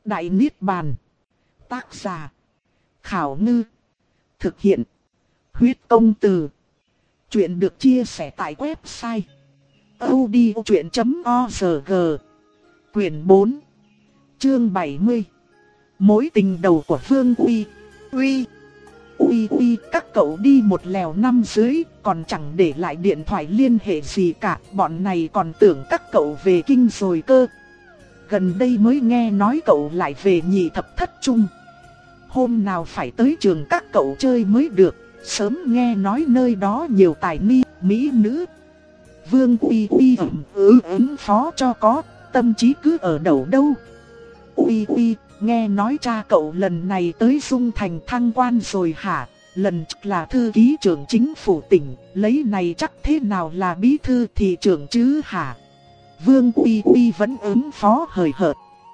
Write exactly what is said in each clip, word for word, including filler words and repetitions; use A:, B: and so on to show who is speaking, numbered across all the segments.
A: Đại Niết Bàn. Tác giả: Khảo Ngư. Thực hiện: Huyết Công Từ. Chuyện được chia sẻ tại website audiochuyện chấm org. Quyển bốn, chương bảy mươi. Mối tình đầu của Vương Uy. Uy, Uy Uy, các cậu đi một lèo năm dưới, còn chẳng để lại điện thoại liên hệ gì cả. Bọn này còn tưởng các cậu về kinh rồi cơ. Gần đây mới nghe nói cậu lại về Nhị Thập Thất Trung. Hôm nào phải tới trường các cậu chơi mới được. Sớm nghe nói nơi đó nhiều tài ni, mỹ nữ. Vương Uy Uy ẩm ừ ứng phó cho có, tâm trí cứ ở đầu đâu. Uy Uy, nghe nói cha cậu lần này tới Dung Thành thăng quan rồi hả? Lần trước là thư ký trưởng chính phủ tỉnh, lấy này chắc thế nào là bí thư thị trưởng chứ hả? Vương Uy Uy vẫn ứng phó hời hợt.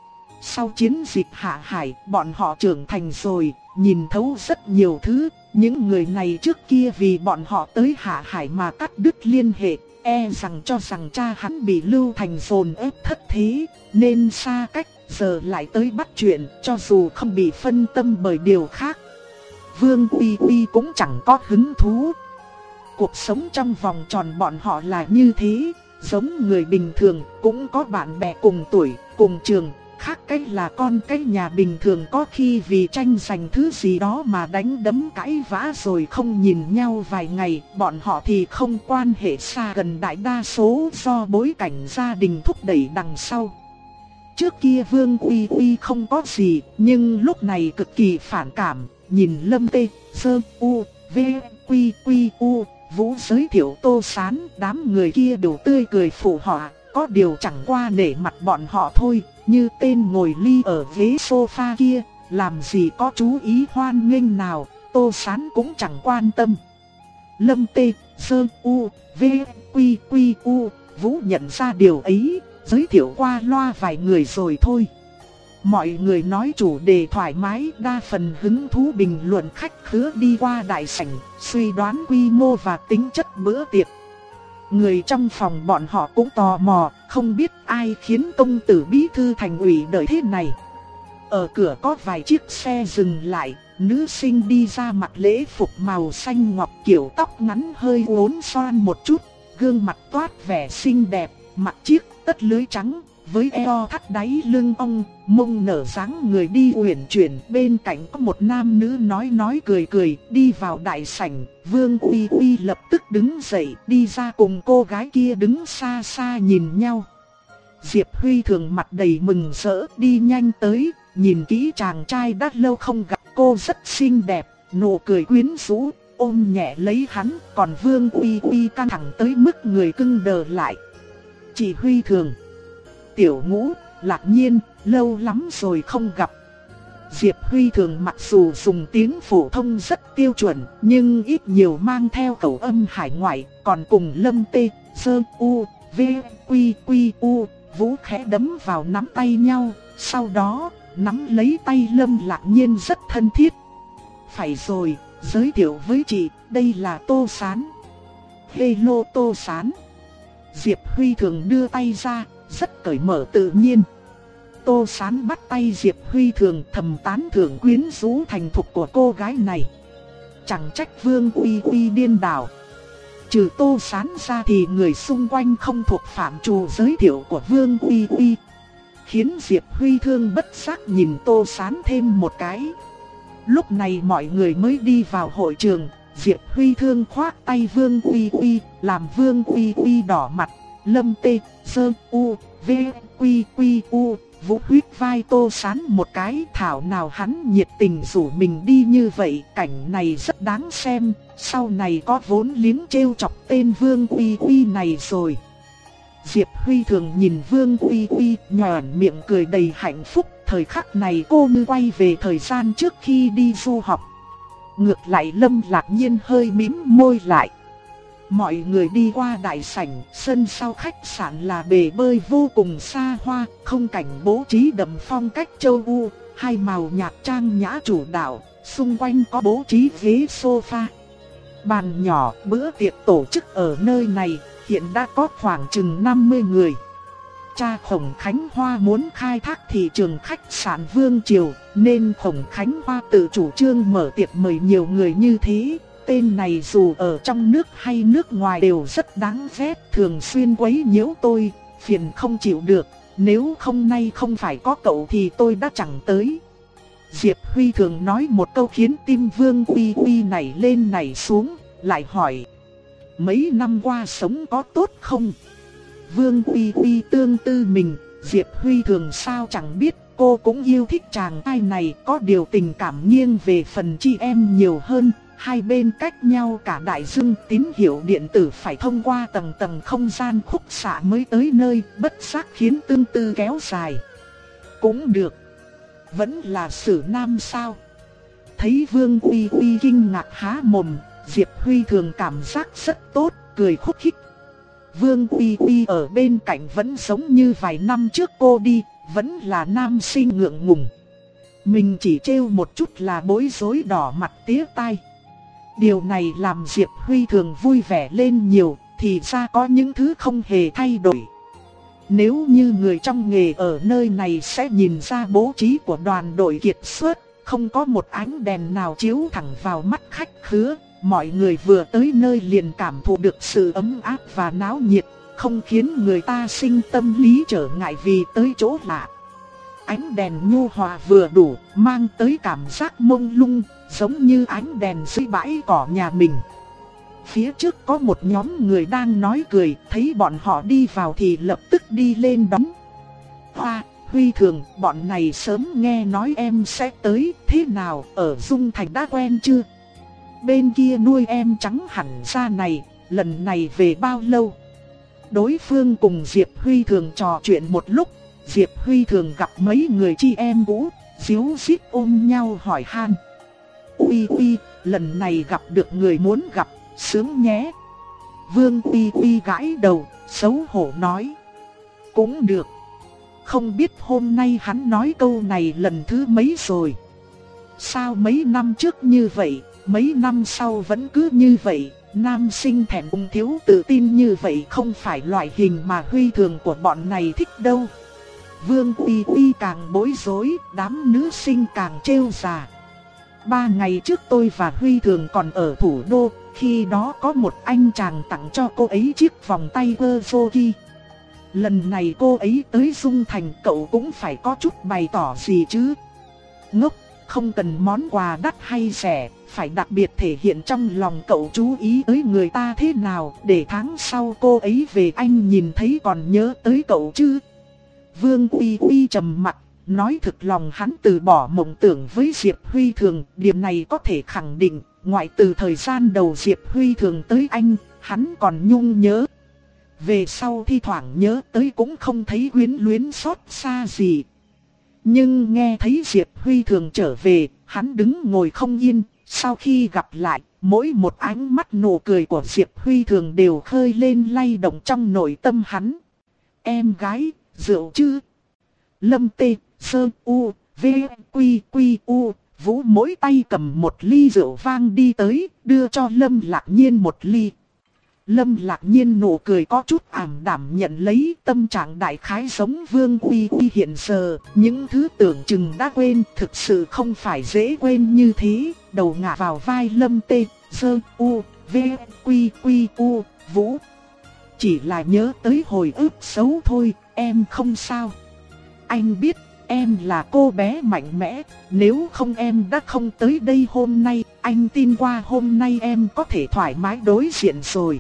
A: Sau chiến dịch Hạ Hải, bọn họ trưởng thành rồi, nhìn thấu rất nhiều thứ. Những người này trước kia vì bọn họ tới Hạ Hải mà cắt đứt liên hệ, e rằng cho rằng cha hắn bị Lưu Thành dồn ép thất thế, nên xa cách, giờ lại tới bắt chuyện, cho dù không bị phân tâm bởi điều khác. Vương Uy Uy cũng chẳng có hứng thú. Cuộc sống trong vòng tròn bọn họ là như thế, giống người bình thường, cũng có bạn bè cùng tuổi, cùng trường. Khác cách là con cái nhà bình thường có khi vì tranh giành thứ gì đó mà đánh đấm cãi vã rồi không nhìn nhau vài ngày. Bọn họ thì không, quan hệ xa gần đại đa số do bối cảnh gia đình thúc đẩy đằng sau. Trước kia Vương Uy Uy không có gì, nhưng lúc này cực kỳ phản cảm. Nhìn Lâm Tê, Sơ, U, V, Quy, Quy, U, Vũ giới thiệu Tô Sán, đám người kia đều tươi cười phụ họa. Có điều chẳng qua nể mặt bọn họ thôi. Như tên ngồi ly ở ghế sofa kia, làm gì có chú ý hoan nghênh nào, Tô Sán cũng chẳng quan tâm. Lâm Tê, Sơ, U, V, Quy, Quy, U, Vũ nhận ra điều ấy, giới thiệu qua loa vài người rồi thôi. Mọi người nói chủ đề thoải mái, đa phần hứng thú bình luận khách khứa đi qua đại sảnh, suy đoán quy mô và tính chất bữa tiệc. Người trong phòng bọn họ cũng tò mò, không biết ai khiến công tử bí thư thành ủy đợi thế này. Ở cửa có vài chiếc xe dừng lại, nữ sinh đi ra mặc lễ phục màu xanh ngọc, kiểu tóc ngắn hơi uốn xoăn một chút, gương mặt toát vẻ xinh đẹp, mặc chiếc tất lưới trắng, với eo thắt đáy lưng ong, mông nở dáng người đi uyển chuyển. Bên cạnh có một nam nữ nói nói cười cười, đi vào đại sảnh. Vương Uy Uy lập tức đứng dậy, đi ra cùng cô gái kia đứng xa xa nhìn nhau. Diệp Huy Thường mặt đầy mừng rỡ, đi nhanh tới, nhìn kỹ chàng trai đã lâu không gặp. Cô rất xinh đẹp, nụ cười quyến rũ, ôm nhẹ lấy hắn. Còn Vương Uy Uy căng thẳng tới mức người cứng đờ lại. Chị Huy Thường, Tiểu Ngũ, Lạc Nhiên, lâu lắm rồi không gặp. Diệp Huy Thường mặc dù dùng tiếng phổ thông rất tiêu chuẩn, nhưng ít nhiều mang theo khẩu âm hải ngoại. Còn cùng Lâm Tê, Sơ, U, V, Quy, Quy, U, Vũ khẽ đấm vào nắm tay nhau. Sau đó, nắm lấy tay Lâm Lạc Nhiên rất thân thiết. Phải rồi, giới thiệu với chị, đây là Tô Sán. Hello Tô Sán. Diệp Huy Thường đưa tay ra, rất cởi mở tự nhiên. Tô Sán bắt tay Diệp Huy Thường, thầm tán thưởng quyến rũ thành thục của cô gái này. Chẳng trách Vương Uy Uy điên đảo. Trừ Tô Sán ra thì người xung quanh không thuộc phạm trù giới thiệu của Vương Uy Uy, khiến Diệp Huy Thường bất giác nhìn Tô Sán thêm một cái. Lúc này mọi người mới đi vào hội trường. Diệp Huy Thường khoác tay Vương Uy Uy, làm Vương Uy Uy đỏ mặt. Lâm Tê, Sơ, U, V, Quy, Quy, U, Vũ huyết vai Tô Sán một cái. Thảo nào hắn nhiệt tình rủ mình đi như vậy. Cảnh này rất đáng xem. Sau này có vốn liếng trêu chọc tên Vương Uy Uy này rồi. Diệp Huy Thường nhìn Vương Uy Uy, nhoẻn miệng cười đầy hạnh phúc. Thời khắc này cô như quay về thời gian trước khi đi du học. Ngược lại Lâm Lạc Nhiên hơi mím môi lại. Mọi người đi qua đại sảnh, sân sau khách sạn là bể bơi vô cùng xa hoa, không cảnh bố trí đậm phong cách châu Âu, hai màu nhạt trang nhã chủ đạo, xung quanh có bố trí ghế sofa. Bàn nhỏ, bữa tiệc tổ chức ở nơi này, hiện đã có khoảng chừng năm mươi người. cha Khổng Khánh Hoa muốn khai thác thị trường khách sạn Vương Triều, nên Khổng Khánh Hoa tự chủ trương mở tiệc mời nhiều người như thế. Tên này dù ở trong nước hay nước ngoài đều rất đáng ghét, thường xuyên quấy nhiễu tôi, phiền không chịu được. Nếu không nay không phải có cậu thì tôi đã chẳng tới. Diệp Huy thường nói một câu khiến tim Vương Uy Uy nảy lên nảy xuống, lại hỏi: mấy năm qua sống có tốt không? Vương Uy Uy tương tư mình, Diệp Huy thường sao chẳng biết, cô cũng yêu thích chàng trai này, có điều tình cảm nghiêng về phần chị em nhiều hơn. Hai bên cách nhau cả đại dương, tín hiệu điện tử phải thông qua tầng tầng không gian khúc xạ mới tới nơi, bất giác khiến tương tư kéo dài. Cũng được, vẫn là xử nam sao? Thấy Vương Uy Uy kinh ngạc há mồm, Diệp Huy thường cảm giác rất tốt, cười khúc khích. Vương Uy Uy ở bên cạnh vẫn giống như vài năm trước cô đi, vẫn là nam sinh ngượng ngùng. Mình chỉ trêu một chút là bối rối đỏ mặt tía tai. Điều này làm Diệp Huy thường vui vẻ lên nhiều, thì ra có những thứ không hề thay đổi. Nếu như người trong nghề ở nơi này sẽ nhìn ra bố trí của đoàn đội kiệt xuất, không có một ánh đèn nào chiếu thẳng vào mắt khách khứa. Mọi người vừa tới nơi liền cảm thụ được sự ấm áp và náo nhiệt, không khiến người ta sinh tâm lý trở ngại vì tới chỗ lạ. Ánh đèn nhu hòa vừa đủ, mang tới cảm giác mông lung, giống như ánh đèn dưới bãi cỏ nhà mình. Phía trước có một nhóm người đang nói cười, thấy bọn họ đi vào thì lập tức đi lên đón. Hoa, Huy thường, bọn này sớm nghe nói em sẽ tới, thế nào, ở Dung Thành đã quen chưa? Bên kia nuôi em trắng hẳn ra này, lần này về bao lâu? Đối phương cùng Diệp Huy thường trò chuyện một lúc, Diệp Huy thường gặp mấy người chị em cũ, díu dít ôm nhau hỏi han. Uy Uy, lần này gặp được người muốn gặp, sướng nhé. Vương Uy Uy gãi đầu, xấu hổ nói. Cũng được. Không biết hôm nay hắn nói câu này lần thứ mấy rồi. Sao mấy năm trước như vậy, mấy năm sau vẫn cứ như vậy. Nam sinh thẹn thùng thiếu tự tin như vậy không phải loại hình mà Huy thường của bọn này thích đâu. Vương Uy Uy càng bối rối, đám nữ sinh càng trêu già. Ba ngày trước tôi và Huy thường còn ở thủ đô, khi đó có một anh chàng tặng cho cô ấy chiếc vòng tay Versace. Lần này cô ấy tới Dung Thành, cậu cũng phải có chút bày tỏ gì chứ. Ngốc, không cần món quà đắt hay rẻ, phải đặc biệt thể hiện trong lòng cậu chú ý tới người ta thế nào, để tháng sau cô ấy về anh nhìn thấy còn nhớ tới cậu chứ. Vương Uy Uy trầm mặt, nói thực lòng hắn từ bỏ mộng tưởng với Diệp Huy thường, điểm này có thể khẳng định, ngoại từ thời gian đầu Diệp Huy thường tới anh, hắn còn nhung nhớ. Về sau thi thoảng nhớ tới cũng không thấy quyến luyến xót xa gì. Nhưng nghe thấy Diệp Huy thường trở về, hắn đứng ngồi không yên, sau khi gặp lại, mỗi một ánh mắt nụ cười của Diệp Huy thường đều khơi lên lay động trong nội tâm hắn. Em gái, rượu chứ? Lâm Tê, Sơ, U, V, Quy, Quy, U, Vũ mỗi tay cầm một ly rượu vang đi tới, đưa cho Lâm Lạc Nhiên một ly. Lâm Lạc Nhiên nụ cười có chút ảm đạm nhận lấy, tâm trạng đại khái giống Vương Uy Uy hiện giờ, những thứ tưởng chừng đã quên thực sự không phải dễ quên như thế, đầu ngả vào vai Lâm Tê, Sơ, U, V, Quy, Quy, U, Vũ. Chỉ là nhớ tới hồi ức xấu thôi, em không sao. Anh biết em là cô bé mạnh mẽ, nếu không em đã không tới đây hôm nay, anh tin qua hôm nay em có thể thoải mái đối diện rồi.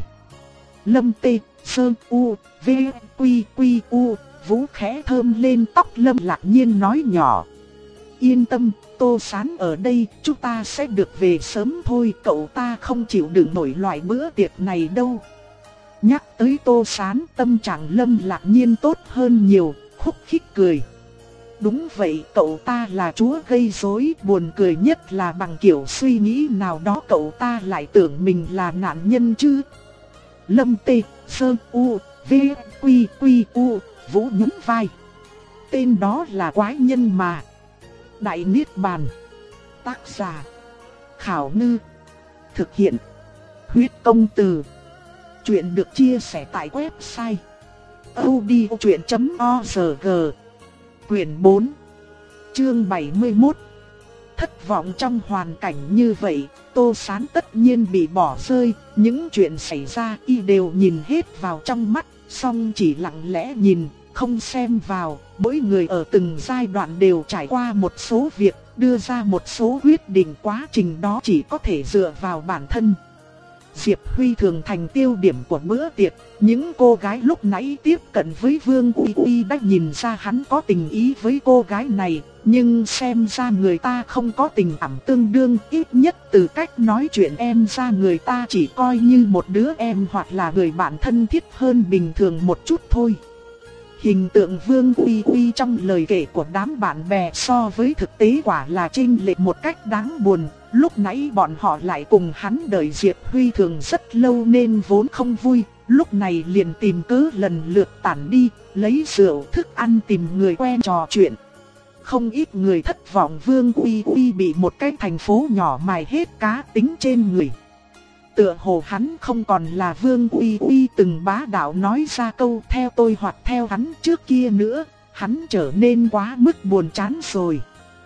A: Lâm Tê, Sơ, U, V, Quy, Quy, U, Vũ khẽ thơm lên tóc Lâm Lạc Nhiên nói nhỏ. Yên tâm, Tô Sán ở đây, chúng ta sẽ được về sớm thôi, cậu ta không chịu đựng nổi loại bữa tiệc này đâu. Nhắc tới Tô Sán, tâm trạng Lâm Lạc Nhiên tốt hơn nhiều, khúc khích cười. Đúng vậy, cậu ta là chúa gây rối, buồn cười nhất là bằng kiểu suy nghĩ nào đó cậu ta lại tưởng mình là nạn nhân chứ. Lâm Tê, Sơ, U, V, Quy, Quy, U, Vũ nhún vai. Tên đó là quái nhân mà. Đại Niết Bàn. Tác giả: Khảo Ngư. Thực hiện: Huyết Công Từ. Chuyện được chia sẻ tại website audio chấm org. Quyển bốn, chương bảy mươi mốt. Thất vọng trong hoàn cảnh như vậy, Tô Sán tất nhiên bị bỏ rơi, những chuyện xảy ra y đều nhìn hết vào trong mắt, song chỉ lặng lẽ nhìn, không xem vào. Mỗi người ở từng giai đoạn đều trải qua một số việc, đưa ra một số quyết định, quá trình đó chỉ có thể dựa vào bản thân. Diệp Huy thường thành tiêu điểm của bữa tiệc, những cô gái lúc nãy tiếp cận với Vương Uy Uy đã nhìn ra hắn có tình ý với cô gái này, nhưng xem ra người ta không có tình cảm tương đương, ít nhất từ cách nói chuyện em ra người ta chỉ coi như một đứa em hoặc là người bạn thân thiết hơn bình thường một chút thôi. Hình tượng Vương Uy Uy trong lời kể của đám bạn bè so với thực tế quả là chênh lệch một cách đáng buồn. Lúc nãy bọn họ lại cùng hắn đợi Diệp Huy thường rất lâu nên vốn không vui, lúc này liền tìm cớ lần lượt tản đi, lấy rượu thức ăn tìm người quen trò chuyện. Không ít người thất vọng Vương Uy Uy bị một cái thành phố nhỏ mài hết cá tính trên người. Tựa hồ hắn không còn là Vương Uy Uy từng bá đạo nói ra câu theo tôi hoặc theo hắn trước kia nữa, hắn trở nên quá mức buồn chán rồi.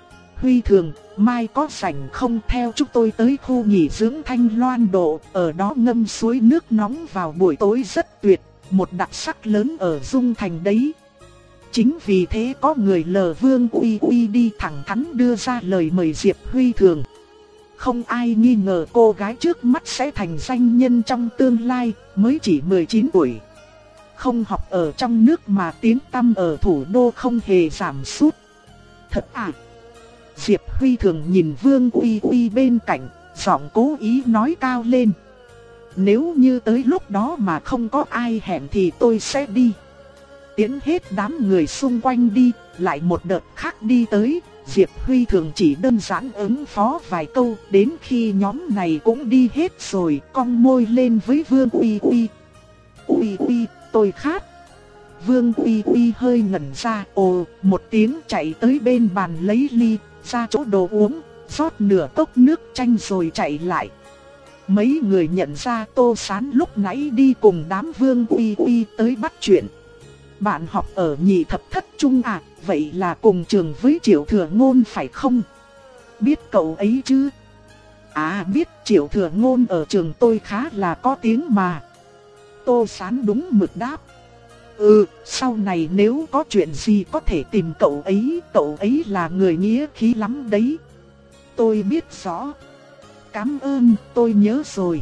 A: Huy thường, mai có rảnh không theo chúng tôi tới khu nghỉ dưỡng Thanh Loan Độ, ở đó ngâm suối nước nóng vào buổi tối rất tuyệt, một đặc sắc lớn ở Dung Thành đấy. Chính vì thế có người lờ Vương Uy Uy đi thẳng thắn đưa ra lời mời Diệp Huy thường. Không ai nghi ngờ cô gái trước mắt sẽ thành danh nhân trong tương lai, mới chỉ mười chín tuổi. Không học ở trong nước mà tiếng tăm ở thủ đô không hề giảm sút. Thật à? Diệp Huy thường nhìn Vương Uy Uy bên cạnh, giọng cố ý nói cao lên. Nếu như tới lúc đó mà không có ai hẹn thì tôi sẽ đi. Tiến hết đám người xung quanh đi, lại một đợt khác đi tới. Diệp Huy thường chỉ đơn giản ứng phó vài câu, đến khi nhóm này cũng đi hết rồi, cong môi lên với Vương Uy Uy. Uy Uy, tôi khát. Vương Uy Uy hơi ngẩn ra, ồ, một tiếng chạy tới bên bàn lấy ly, ra chỗ đồ uống, rót nửa cốc nước chanh rồi chạy lại. Mấy người nhận ra Tô Sán lúc nãy đi cùng đám Vương Uy Uy tới bắt chuyện. Bạn học ở nhị thập thất trung à, vậy là cùng trường với Triệu Thừa Ngôn phải không? Biết cậu ấy chứ? À biết, Triệu Thừa Ngôn ở trường tôi khá là có tiếng mà. Tô Sán đúng mực đáp. Ừ, sau này nếu có chuyện gì có thể tìm cậu ấy, cậu ấy là người nghĩa khí lắm đấy. Tôi biết rõ. Cảm ơn, tôi nhớ rồi.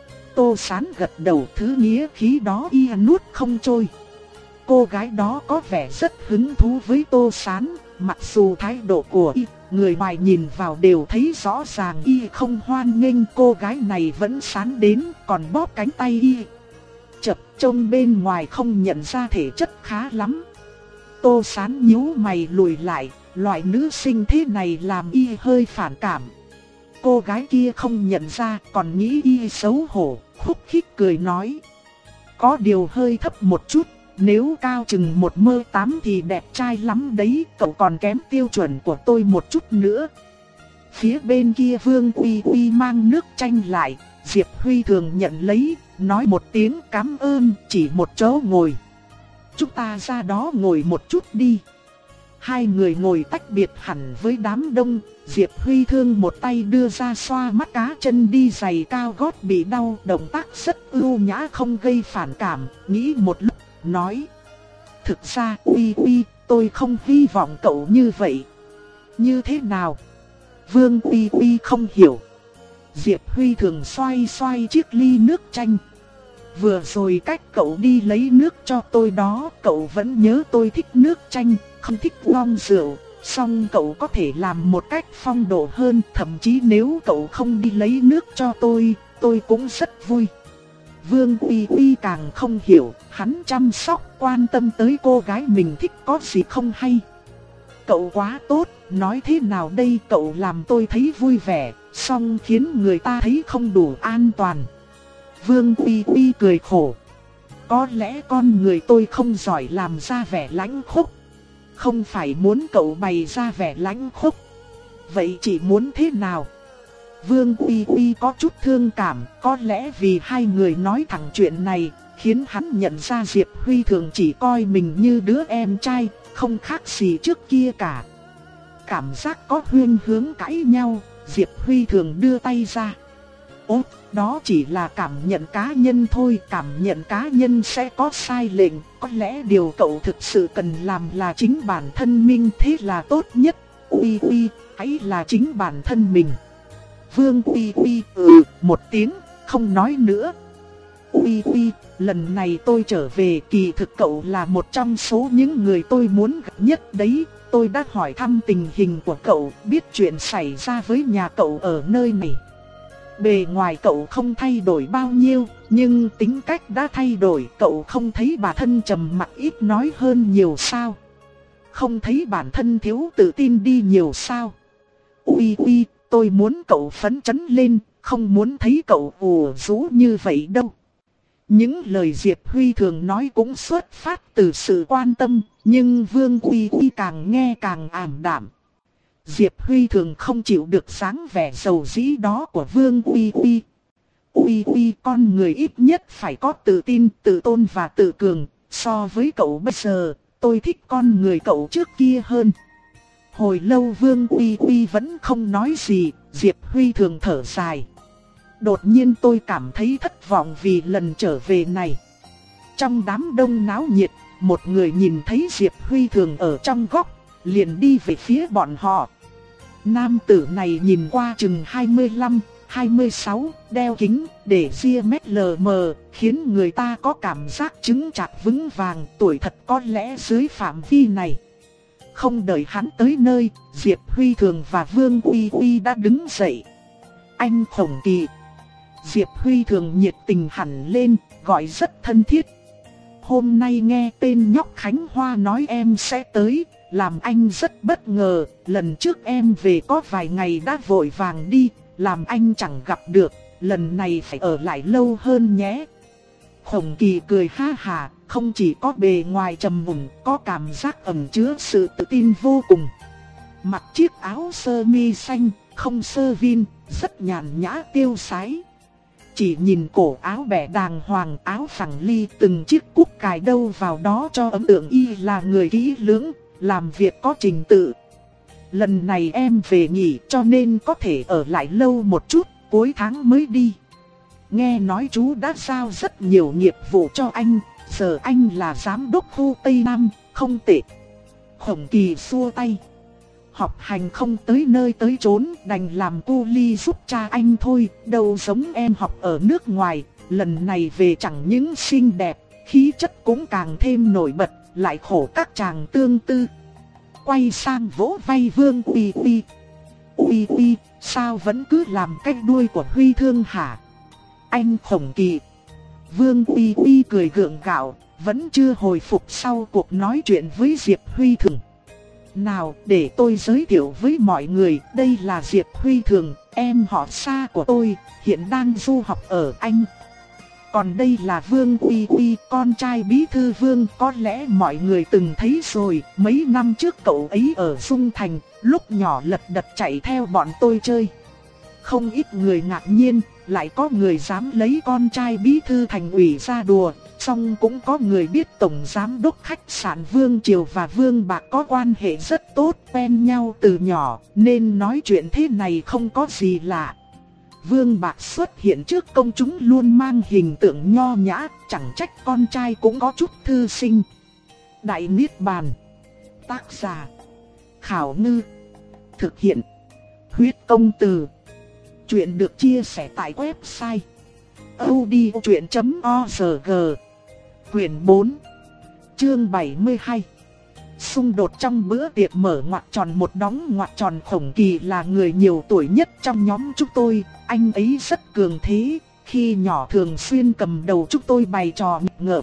A: Tô Sán gật đầu, thứ nghĩa khí đó y nuốt không trôi. Cô gái đó có vẻ rất hứng thú với Tô Sán, mặc dù thái độ của y, người ngoài nhìn vào đều thấy rõ ràng y không hoan nghênh, cô gái này vẫn sán đến, còn bóp cánh tay y. Chợt trông bên ngoài không nhận ra thể chất khá lắm. Tô Sán nhíu mày lùi lại, loại nữ sinh thế này làm y hơi phản cảm. Cô gái kia không nhận ra, còn nghĩ y xấu hổ, khúc khích cười nói. Có điều hơi thấp một chút. Nếu cao chừng một mơ tám thì đẹp trai lắm đấy, cậu còn kém tiêu chuẩn của tôi một chút nữa. Phía bên kia Vương Uy Uy mang nước chanh lại, Diệp Huy thường nhận lấy, nói một tiếng cảm ơn, chỉ một chỗ ngồi. Chúng ta ra đó ngồi một chút đi. Hai người ngồi tách biệt hẳn với đám đông, Diệp Huy thương một tay đưa ra xoa mắt cá chân đi giày cao gót bị đau, động tác rất ưu nhã không gây phản cảm, nghĩ một lúc. Nói, thực ra Uy Uy, tôi không hy vọng cậu như vậy. Như thế nào? Vương Uy Uy không hiểu. Diệp Huy thường xoay xoay chiếc ly nước chanh. Vừa rồi cách cậu đi lấy nước cho tôi đó, cậu vẫn nhớ tôi thích nước chanh, không thích ngon rượu. Song cậu có thể làm một cách phong độ hơn, thậm chí nếu cậu không đi lấy nước cho tôi, tôi cũng rất vui. Vương Uy Uy càng không hiểu, hắn chăm sóc quan tâm tới cô gái mình thích có gì không hay. Cậu quá tốt, nói thế nào đây, cậu làm tôi thấy vui vẻ, song khiến người ta thấy không đủ an toàn. Vương Uy Uy cười khổ. Có lẽ con người tôi không giỏi làm ra vẻ lãnh khốc. Không phải muốn cậu bày ra vẻ lãnh khốc. Vậy chỉ muốn thế nào? Vương Uy Uy có chút thương cảm, có lẽ vì hai người nói thẳng chuyện này, khiến hắn nhận ra Diệp Huy thường chỉ coi mình như đứa em trai, không khác gì trước kia cả. Cảm giác có huyên hướng cãi nhau, Diệp Huy thường đưa tay ra. Ồ, đó chỉ là cảm nhận cá nhân thôi, cảm nhận cá nhân sẽ có sai lệch, có lẽ điều cậu thực sự cần làm là chính bản thân mình, thế là tốt nhất. Uy uy, hãy là chính bản thân mình. Vương Uy Uy ừ một tiếng, không nói nữa. Uy Uy, lần này tôi trở về, kỳ thực cậu là một trong số những người tôi muốn gặp nhất đấy. Tôi đã hỏi thăm tình hình của cậu, biết chuyện xảy ra với nhà cậu ở nơi này. Bề ngoài cậu không thay đổi bao nhiêu, nhưng tính cách đã thay đổi. Cậu không thấy bản thân trầm mặc ít nói hơn nhiều sao? Không thấy bản thân thiếu tự tin đi nhiều sao? Uy uy, tôi muốn cậu phấn chấn lên, không muốn thấy cậu ủ rũ như vậy đâu. Những lời Diệp Huy thường nói cũng xuất phát từ sự quan tâm, nhưng Vương Uy Uy càng nghe càng ảm đạm. Diệp Huy thường không chịu được dáng vẻ dầu dĩ đó của Vương Uy Uy. Uy Uy, con người ít nhất phải có tự tin, tự tôn và tự cường. So với cậu bây giờ, tôi thích con người cậu trước kia hơn. Hồi lâu Vương Uy Uy vẫn không nói gì, Diệp Huy thường thở dài. Đột nhiên tôi cảm thấy thất vọng vì lần trở về này. Trong đám đông náo nhiệt, một người nhìn thấy Diệp Huy thường ở trong góc, liền đi về phía bọn họ. Nam tử này nhìn qua chừng hai mươi lăm, hai mươi sáu, đeo kính, để ria mép lờ mờ, khiến người ta có cảm giác chứng chạc vững vàng, tuổi thật có lẽ dưới phạm vi này. Không đợi hắn tới nơi, Diệp Huy thường và Vương Uy Uy đã đứng dậy. Anh Khổng Kỳ. Diệp Huy thường nhiệt tình hẳn lên, gọi rất thân thiết. Hôm nay nghe tên nhóc Khánh Hoa nói em sẽ tới, làm anh rất bất ngờ. Lần trước em về có vài ngày đã vội vàng đi, làm anh chẳng gặp được. Lần này phải ở lại lâu hơn nhé. Khổng Kỳ cười ha hà, không chỉ có bề ngoài trầm mùn, có cảm giác ẩn chứa sự tự tin vô cùng. Mặc chiếc áo sơ mi xanh, không sơ vin, rất nhàn nhã tiêu sái. Chỉ nhìn cổ áo bẻ đàng hoàng, áo phẳng ly, từng chiếc cúc cài đâu vào đó cho ấn tượng y là người kỹ lưỡng, làm việc có trình tự. Lần này em về nghỉ cho nên có thể ở lại lâu một chút, cuối tháng mới đi. Nghe nói chú đã giao rất nhiều nghiệp vụ cho anh, giờ anh là giám đốc khu Tây Nam, không tệ. Khổng Kỳ xua tay. Học hành không tới nơi tới chốn, đành làm cu ly giúp cha anh thôi, đâu giống em học ở nước ngoài. Lần này về chẳng những xinh đẹp, khí chất cũng càng thêm nổi bật, lại khổ các chàng tương tư. Quay sang vỗ vai Vương Uy Uy. Uy Uy, sao vẫn cứ làm cái đuôi của Huy Thương hả? Anh Khổng Kỳ. Vương Uy Uy cười gượng gạo, vẫn chưa hồi phục sau cuộc nói chuyện với Diệp Huy Thường. Nào, để tôi giới thiệu với mọi người, đây là Diệp Huy Thường, em họ xa của tôi, hiện đang du học ở Anh. Còn đây là Vương Uy Uy, con trai bí thư Vương, có lẽ mọi người từng thấy rồi, mấy năm trước cậu ấy ở Dung Thành, lúc nhỏ lật đật chạy theo bọn tôi chơi. Không ít người ngạc nhiên, lại có người dám lấy con trai bí thư thành ủy ra đùa. Song cũng có người biết tổng giám đốc khách sạn Vương Triều và Vương Bạc có quan hệ rất tốt, quen nhau từ nhỏ, nên nói chuyện thế này không có gì lạ. Vương Bạc xuất hiện trước công chúng luôn mang hình tượng nho nhã, chẳng trách con trai cũng có chút thư sinh. Đại Niết Bàn. Tác giả Khảo Ngư. Thực hiện Huyết Công Từ. Chuyện được chia sẻ tại website audiochuyện chấm org. Quyển bốn, chương bảy mươi hai. Xung đột trong bữa tiệc mở ngoặc tròn một đóng ngoặc tròn. Khổng Kỳ là người nhiều tuổi nhất trong nhóm chúng tôi, anh ấy rất cường thế, khi nhỏ thường xuyên cầm đầu chúng tôi bày trò nghịch ngợm.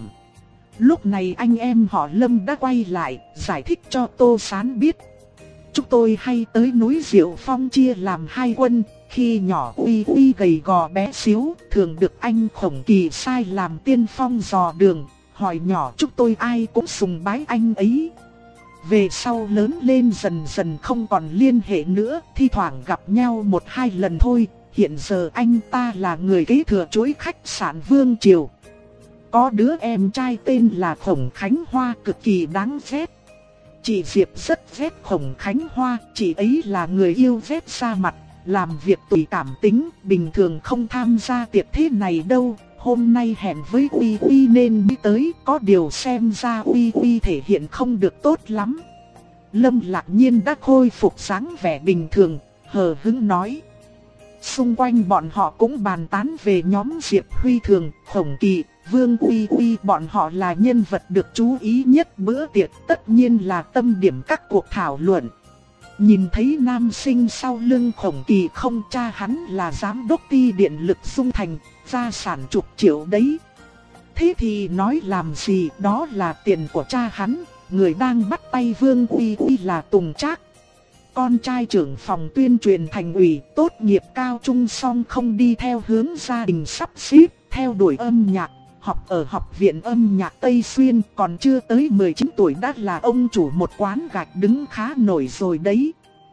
A: Lúc này anh em họ Lâm đã quay lại, giải thích cho Tô Sán biết. Chúng tôi hay tới núi Diệu Phong chia làm hai quân, khi nhỏ Uy Uy gầy gò bé xíu, thường được anh Khổng Kỳ sai làm tiên phong dò đường, hỏi nhỏ chúng tôi ai cũng sùng bái anh ấy. Về sau lớn lên dần dần không còn liên hệ nữa, thi thoảng gặp nhau một hai lần thôi. Hiện giờ anh ta là người kế thừa chuỗi khách sạn Vương Triều. có đứa em trai tên là Khổng Khánh Hoa cực kỳ đáng ghét. Chị Diệp rất ghét Khổng Khánh Hoa, chị ấy là người yêu ghét ra mặt, làm việc tùy cảm tính, bình thường không tham gia tiệc thế này đâu. Hôm nay hẹn với Uy Uy nên đi tới, có điều xem ra Uy Uy thể hiện không được tốt lắm. Lâm Lạc Nhiên đã khôi phục dáng vẻ bình thường, hờ hững nói. Xung quanh bọn họ cũng bàn tán về nhóm Diệp Huy Thường, Khổng Kỳ, Vương Uy Uy, bọn họ là nhân vật được chú ý nhất bữa tiệc, tất nhiên là tâm điểm các cuộc thảo luận. Nhìn thấy nam sinh sau lưng Khổng Kỳ không, cha hắn là giám đốc ty điện lực Dung Thành, gia sản chục triệu đấy. Thế thì nói làm gì, đó là tiền của cha hắn, người đang bắt tay Vương Uy Uy là Tùng Trác. Con trai trưởng phòng tuyên truyền thành ủy, tốt nghiệp cao trung xong không đi theo hướng gia đình sắp xếp, theo đuổi âm nhạc, học ở học viện âm nhạc Tây Xuyên, còn chưa tới mười chín tuổi đã là ông chủ một quán gạch đứng khá nổi rồi đấy.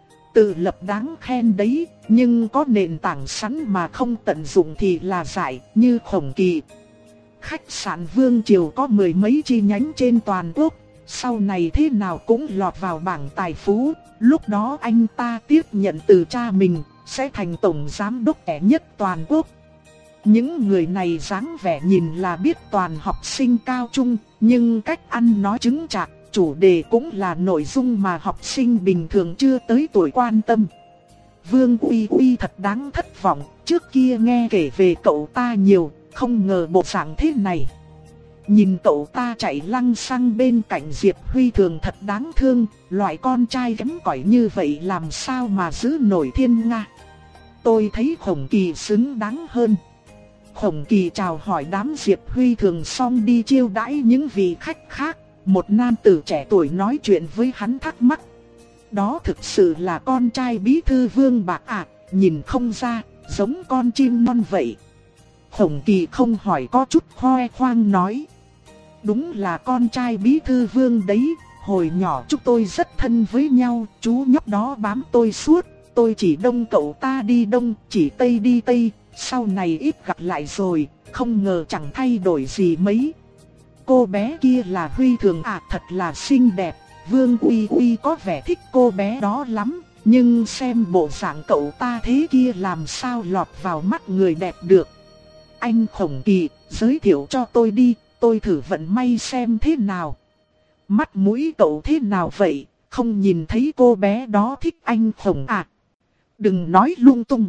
A: Tự lập đáng khen đấy, nhưng có nền tảng sẵn mà không tận dụng thì là dại, như Khổng Kỳ. Khách sạn Vương Triều có mười mấy chi nhánh trên toàn quốc, sau này thế nào cũng lọt vào bảng tài phú, lúc đó anh ta tiếp nhận từ cha mình, sẽ thành tổng giám đốc trẻ nhất toàn quốc. Những người này dáng vẻ nhìn là biết toàn học sinh cao trung, nhưng cách ăn nói chứng chạc, chủ đề cũng là nội dung mà học sinh bình thường chưa tới tuổi quan tâm. Vương Uy Uy thật đáng thất vọng, trước kia nghe kể về cậu ta nhiều, không ngờ bộ dạng thế này. Nhìn cậu ta chạy lăng xăng bên cạnh Diệp Huy Thường thật đáng thương, loại con trai kém cỏi như vậy làm sao mà giữ nổi thiên nga. Tôi thấy Khổng Kỳ xứng đáng hơn. Khổng Kỳ chào hỏi đám Diệp Huy Thường xong đi chiêu đãi những vị khách khác. Một nam tử trẻ tuổi nói chuyện với hắn thắc mắc. Đó thực sự là con trai bí thư Vương Bạc à, nhìn không ra, giống con chim non vậy. Khổng Kỳ không hỏi có chút khoe khoang nói. Đúng là con trai bí thư Vương đấy, hồi nhỏ chúng tôi rất thân với nhau, chú nhóc đó bám tôi suốt, tôi chỉ đông cậu ta đi đông, chỉ tây đi tây, sau này ít gặp lại rồi, không ngờ chẳng thay đổi gì mấy. Cô bé kia là Huy Thường à, thật là xinh đẹp, Vương Uy Uy có vẻ thích cô bé đó lắm, nhưng xem bộ dạng cậu ta thế kia làm sao lọt vào mắt người đẹp được. Anh Khổng Kỳ, giới thiệu cho tôi đi, tôi thử vận may xem thế nào. Mắt mũi cậu thế nào vậy, không nhìn thấy cô bé đó thích anh Khổng à? Đừng nói lung tung.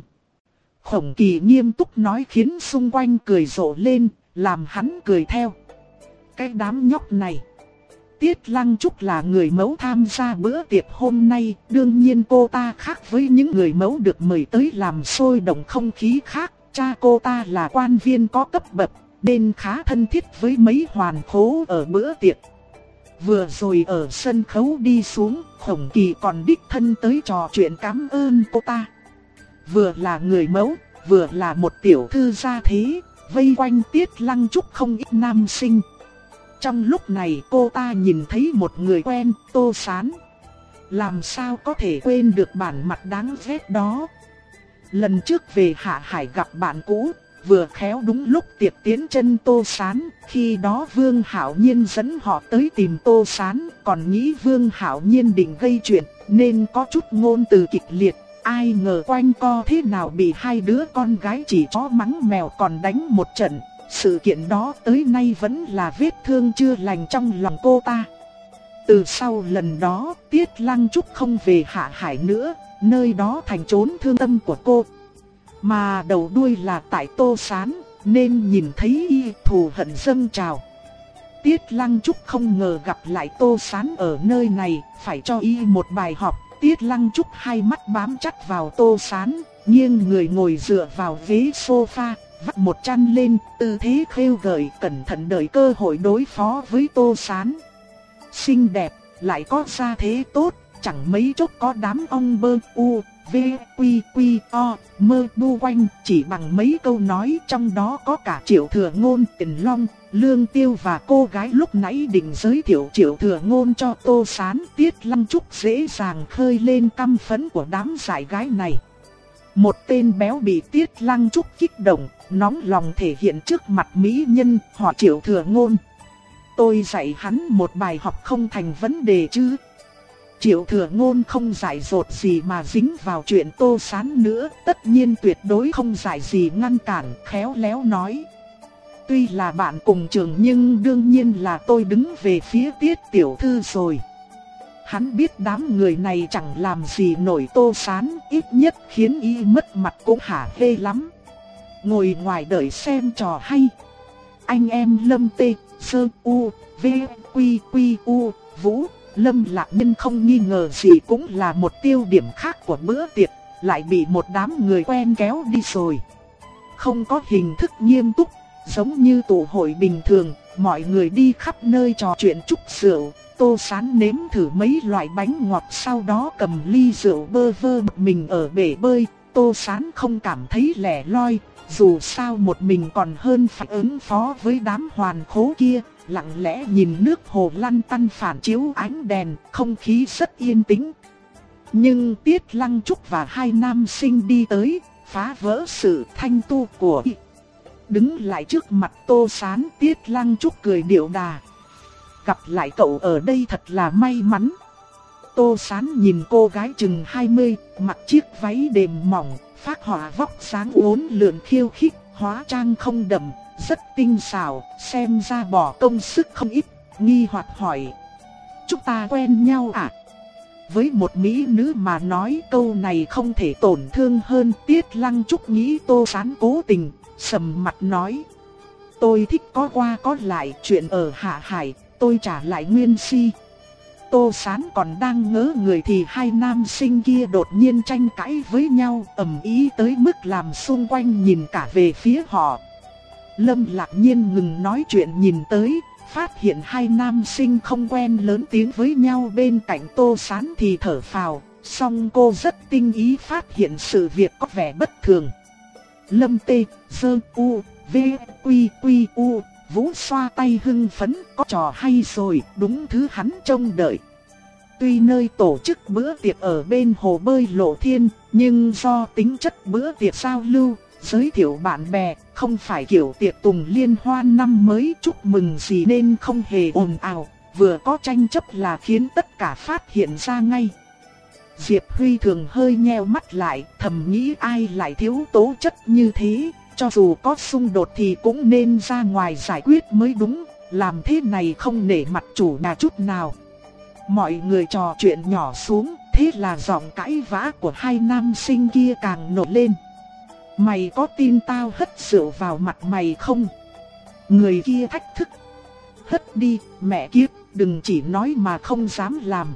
A: Khổng Kỳ nghiêm túc nói khiến xung quanh cười rộ lên, làm hắn cười theo. Cái đám nhóc này. Tiết Lăng Trúc là người mẫu tham gia bữa tiệc hôm nay, đương nhiên cô ta khác với những người mẫu được mời tới làm sôi động không khí khác. Cha cô ta là quan viên có cấp bậc, nên khá thân thiết với mấy hoàn khố ở bữa tiệc. Vừa rồi ở sân khấu đi xuống, Khổng Kỳ còn đích thân tới trò chuyện cảm ơn cô ta. Vừa là người mẫu, vừa là một tiểu thư gia thế, vây quanh Tiết Lăng Trúc không ít nam sinh. Trong lúc này cô ta nhìn thấy một người quen, Tô Sán. Làm sao có thể quên được bản mặt đáng ghét đó. Lần trước về Hạ Hải gặp bạn cũ, vừa khéo đúng lúc tiệc tiến chân Tô Sán, khi đó Vương Hạo Nhiên dẫn họ tới tìm Tô Sán, còn nghĩ Vương Hạo Nhiên định gây chuyện, nên có chút ngôn từ kịch liệt. Ai ngờ quanh co thế nào bị hai đứa con gái chỉ chó mắng mèo còn đánh một trận. Sự kiện đó tới nay vẫn là vết thương chưa lành trong lòng cô ta. Từ sau lần đó, Tiết Lăng Trúc không về Hạ Hải nữa, nơi đó thành chốn thương tâm của cô. Mà đầu đuôi là tại Tô Sán, nên nhìn thấy y thù hận dâng trào. Tiết Lăng Trúc không ngờ gặp lại Tô Sán ở nơi này, phải cho y một bài học. Tiết Lăng Trúc hai mắt bám chặt vào Tô Sán, nghiêng người ngồi dựa vào ghế sofa, vắt một chăn lên, tư thế khêu gợi, cẩn thận đợi cơ hội đối phó với Tô Sán. Xinh đẹp, lại có gia thế tốt, chẳng mấy chốc có đám ong bơ u, v, quy, quy, o, mơ bu quanh, chỉ bằng mấy câu nói, trong đó có cả Triệu Thừa Ngôn, Tiền Long, Lương Tiêu và cô gái lúc nãy định giới thiệu Triệu Thừa Ngôn cho Tô Sán. Tiết Lăng Trúc dễ dàng khơi lên căm phẫn của đám dại gái này. Một tên béo bị Tiết Lăng Trúc kích động, nóng lòng thể hiện trước mặt mỹ nhân họ Triệu Thừa Ngôn. Tôi dạy hắn một bài học không thành vấn đề chứ. Triệu Thừa Ngôn không dại dột gì mà dính vào chuyện Tô Sán nữa, tất nhiên tuyệt đối không dại gì ngăn cản, khéo léo nói. Tuy là bạn cùng trường nhưng đương nhiên là tôi đứng về phía Tiết tiểu thư rồi. Hắn biết đám người này chẳng làm gì nổi Tô Sán, ít nhất khiến y mất mặt cũng hả hê lắm. Ngồi ngoài đợi xem trò hay. Anh em Lâm Tê, Sơ U, V, Quy Quy U, Vũ, Lâm Lạc Nhân không nghi ngờ gì cũng là một tiêu điểm khác của bữa tiệc, lại bị một đám người quen kéo đi rồi. Không có hình thức nghiêm túc, giống như tụ hội bình thường, mọi người đi khắp nơi trò chuyện chúc rượu. Tô Sán nếm thử mấy loại bánh ngọt, sau đó cầm ly rượu bơ vơ một mình ở bể bơi. Tô Sán không cảm thấy lẻ loi, dù sao một mình còn hơn phải ứng phó với đám hoàn khố kia. Lặng lẽ nhìn nước hồ lăn tăn phản chiếu ánh đèn, không khí rất yên tĩnh. Nhưng Tiết Lăng Trúc và hai nam sinh đi tới, phá vỡ sự thanh tu của y. Đứng lại trước mặt Tô Sán, Tiết Lăng Trúc cười điệu đà. Gặp lại cậu ở đây thật là may mắn. Tô Sán nhìn cô gái chừng hai mươi, mặc chiếc váy đềm mỏng, phác họa vóc sáng uốn lượn khiêu khích, hóa trang không đậm, rất tinh xảo, xem ra bỏ công sức không ít. Nghi hoặc hỏi: chúng ta quen nhau à? Với một mỹ nữ mà nói câu này không thể tổn thương hơn. Tiết Lăng Trúc nghĩ Tô Sán cố tình, sầm mặt nói: tôi thích có qua có lại, chuyện ở Hạ Hải tôi trả lại nguyên si. Tô Sán còn đang ngớ người thì hai nam sinh kia đột nhiên tranh cãi với nhau, ầm ĩ tới mức làm xung quanh nhìn cả về phía họ. Lâm Lạc Nhiên ngừng nói chuyện nhìn tới, phát hiện hai nam sinh không quen lớn tiếng với nhau bên cạnh Tô Sán thì thở phào, song cô rất tinh ý phát hiện sự việc có vẻ bất thường. Lâm Tê, Sơ U, V, Quy Quy U, Vũ xoa tay hưng phấn, có trò hay rồi, đúng thứ hắn trông đợi. Tuy nơi tổ chức bữa tiệc ở bên hồ bơi Lộ Thiên, nhưng do tính chất bữa tiệc giao lưu, giới thiệu bạn bè, không phải kiểu tiệc tùng liên hoan năm mới chúc mừng gì nên không hề ồn ào, vừa có tranh chấp là khiến tất cả phát hiện ra ngay. Diệp Huy thường hơi nheo mắt lại, thầm nghĩ ai lại thiếu tố chất như thế, cho dù có xung đột thì cũng nên ra ngoài giải quyết mới đúng, làm thế này không nể mặt chủ nhà chút nào. Mọi người trò chuyện nhỏ xuống, thế là giọng cãi vã của hai nam sinh kia càng nổi lên. Mày có tin tao hất rượu vào mặt mày không? Người kia thách thức. Hất đi, mẹ kiếp, đừng chỉ nói mà không dám làm.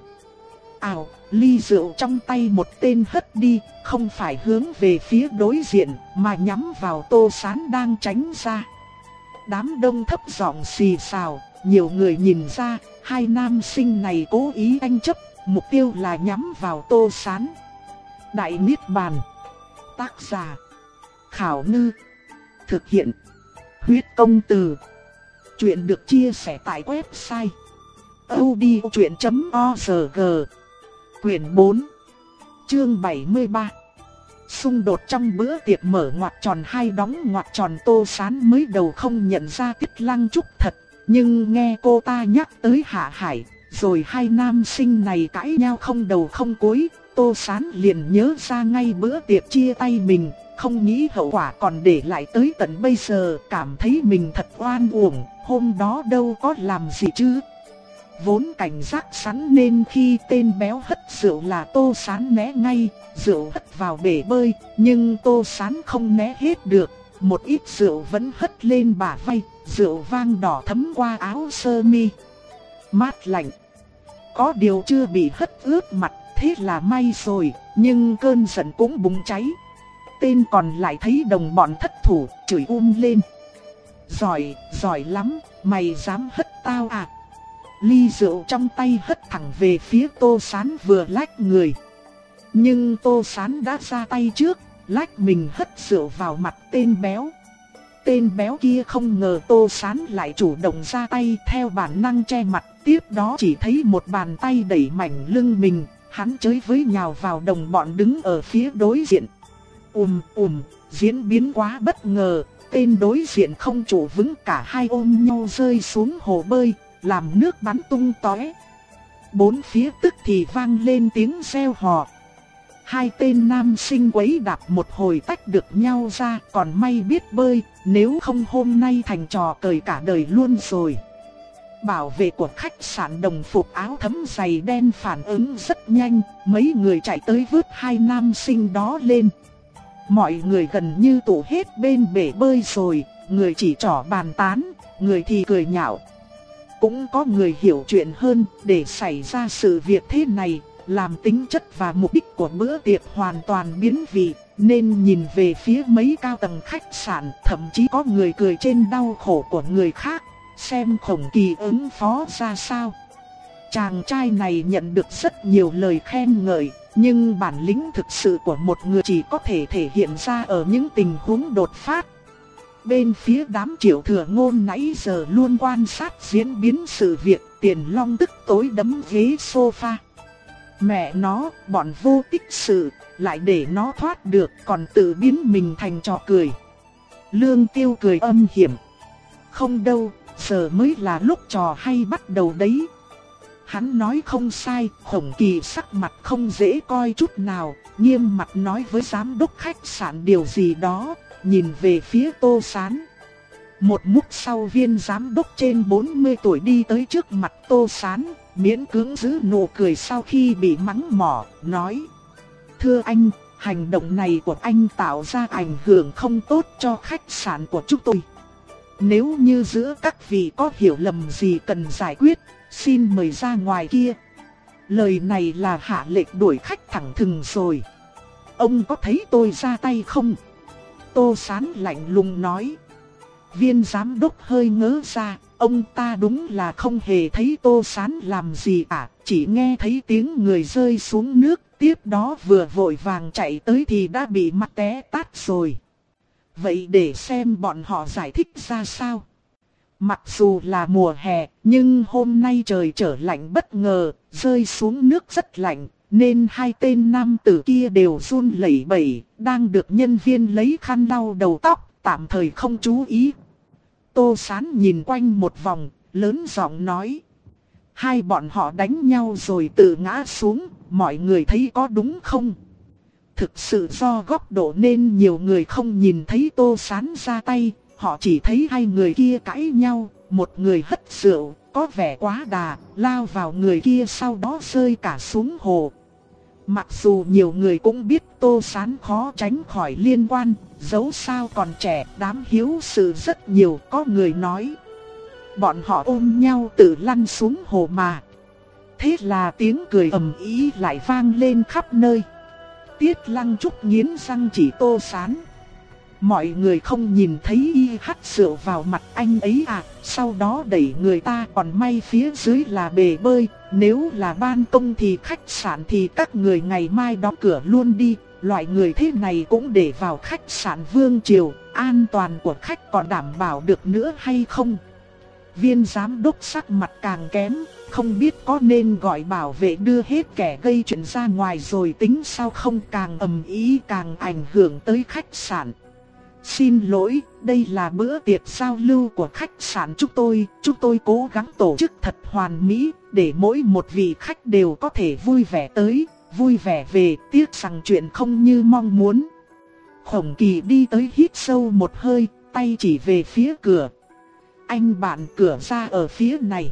A: Ào, ly rượu trong tay một tên hất đi, không phải hướng về phía đối diện, mà nhắm vào Tô Sán đang tránh ra. Đám đông thấp giọng xì xào, nhiều người nhìn ra, hai nam sinh này cố ý tranh chấp, mục tiêu là nhắm vào Tô Sán. Đại Niết Bàn. Tác giả: Khảo Ngư. Thực hiện: Huyết Công Từ. Chuyện được chia sẻ tại website audiochuyện chấm org. Quyển bốn, chương bảy mươi ba. Xung đột trong bữa tiệc mở ngoặc tròn hai đóng ngoặc tròn. Tô Sán mới đầu không nhận ra Tiết Lăng Trúc thật, nhưng nghe cô ta nhắc tới Hạ Hải, rồi hai nam sinh này cãi nhau không đầu không cuối, Tô Sán liền nhớ ra ngay bữa tiệc chia tay mình, không nghĩ hậu quả còn để lại tới tận bây giờ, cảm thấy mình thật oan uổng, hôm đó đâu có làm gì chứ. Vốn cảnh giác sẵn nên khi tên béo hất rượu là Tô Sán né ngay, rượu hất vào bể bơi, nhưng Tô Sán không né hết được, một ít rượu vẫn hất lên bả vai, rượu vang đỏ thấm qua áo sơ mi. Mát lạnh. Có điều chưa bị hất ướt mặt, thế là may rồi, nhưng cơn giận cũng bùng cháy. Tên còn lại thấy đồng bọn thất thủ, chửi um lên. Giỏi, giỏi lắm, mày dám hất tao à? Ly rượu trong tay hất thẳng về phía Tô Sán vừa lách người. Nhưng Tô Sán đã ra tay trước, lách mình hất rượu vào mặt tên béo. Tên béo kia không ngờ Tô Sán lại chủ động ra tay, theo bản năng che mặt, tiếp đó chỉ thấy một bàn tay đẩy mảnh lưng mình, hắn chới với nhào vào đồng bọn đứng ở phía đối diện. Ùm ùm, diễn biến quá bất ngờ, tên đối diện không trụ vững, cả hai ôm nhau rơi xuống hồ bơi, làm nước bắn tung tóe. Bốn phía tức thì vang lên tiếng reo hò. Hai tên nam sinh quấy đạp một hồi tách được nhau ra, còn may biết bơi, nếu không hôm nay thành trò cười cả đời luôn rồi. Bảo vệ của khách sạn đồng phục áo thấm giày đen phản ứng rất nhanh, mấy người chạy tới vớt hai nam sinh đó lên. Mọi người gần như tụ hết bên bể bơi rồi, người chỉ trỏ bàn tán, người thì cười nhạo. Cũng có người hiểu chuyện hơn, để xảy ra sự việc thế này, làm tính chất và mục đích của bữa tiệc hoàn toàn biến vị, nên nhìn về phía mấy cao tầng khách sạn, thậm chí có người cười trên đau khổ của người khác, xem Khổng Kỳ ứng phó ra sao. Chàng trai này nhận được rất nhiều lời khen ngợi, nhưng bản lĩnh thực sự của một người chỉ có thể thể hiện ra ở những tình huống đột phát. Bên phía đám Triệu Thừa Ngôn nãy giờ luôn quan sát diễn biến sự việc, Tiền Long tức tối đấm ghế sofa. Mẹ nó, bọn vô tích sự, lại để nó thoát được còn tự biến mình thành trò cười. Lương Tiêu cười âm hiểm. Không đâu, giờ mới là lúc trò hay bắt đầu đấy. Hắn nói không sai, Khổng Kỳ sắc mặt không dễ coi chút nào, nghiêm mặt nói với giám đốc khách sạn điều gì đó, nhìn về phía Tô Sán. Một lúc sau viên giám đốc trên bốn mươi tuổi đi tới trước mặt Tô Sán, miễn cưỡng giữ nụ cười sau khi bị mắng mỏ, nói: Thưa anh, hành động này của anh tạo ra ảnh hưởng không tốt cho khách sạn của chúng tôi. Nếu như giữa các vị có hiểu lầm gì cần giải quyết, xin mời ra ngoài kia. Lời này là hạ lệnh đuổi khách thẳng thừng rồi. Ông có thấy tôi ra tay không? Tô Sán lạnh lùng nói. Viên giám đốc hơi ngớ ra, ông ta đúng là không hề thấy Tô Sán làm gì cả, chỉ nghe thấy tiếng người rơi xuống nước, tiếp đó vừa vội vàng chạy tới thì đã bị mắc té tát rồi. Vậy để xem bọn họ giải thích ra sao. Mặc dù là mùa hè, nhưng hôm nay trời trở lạnh bất ngờ, rơi xuống nước rất lạnh, nên hai tên nam tử kia đều run lẩy bẩy, đang được nhân viên lấy khăn lau đầu tóc, tạm thời không chú ý. Tô Sán nhìn quanh một vòng, lớn giọng nói. Hai bọn họ đánh nhau rồi tự ngã xuống, mọi người thấy có đúng không? Thực sự do góc độ nên nhiều người không nhìn thấy Tô Sán ra tay, họ chỉ thấy hai người kia cãi nhau, một người hất rượu, có vẻ quá đà, lao vào người kia sau đó rơi cả xuống hồ. Mặc dù nhiều người cũng biết Tô Sán khó tránh khỏi liên quan, dẫu sao còn trẻ, đám hiếu sự rất nhiều, có người nói. Bọn họ ôm nhau tự lăn xuống hồ mà. Thế là tiếng cười ầm ĩ lại vang lên khắp nơi. Tiết Lăng Trúc nghiến răng chỉ Tô Sán. Mọi người không nhìn thấy y hắt rượu vào mặt anh ấy à, sau đó đẩy người ta, còn may phía dưới là bể bơi, nếu là ban công thì khách sạn thì các người ngày mai đóng cửa luôn đi, loại người thế này cũng để vào khách sạn Vương Triều, an toàn của khách còn đảm bảo được nữa hay không? Viên giám đốc sắc mặt càng kém, không biết có nên gọi bảo vệ đưa hết kẻ gây chuyện ra ngoài rồi tính sao không, càng ầm ĩ càng ảnh hưởng tới khách sạn. Xin lỗi, đây là bữa tiệc giao lưu của khách sạn chúng tôi, chúng tôi cố gắng tổ chức thật hoàn mỹ, để mỗi một vị khách đều có thể vui vẻ tới, vui vẻ về, tiếc rằng chuyện không như mong muốn. Khổng Kỳ đi tới hít sâu một hơi, tay chỉ về phía cửa. Anh bạn, cửa ra ở phía này.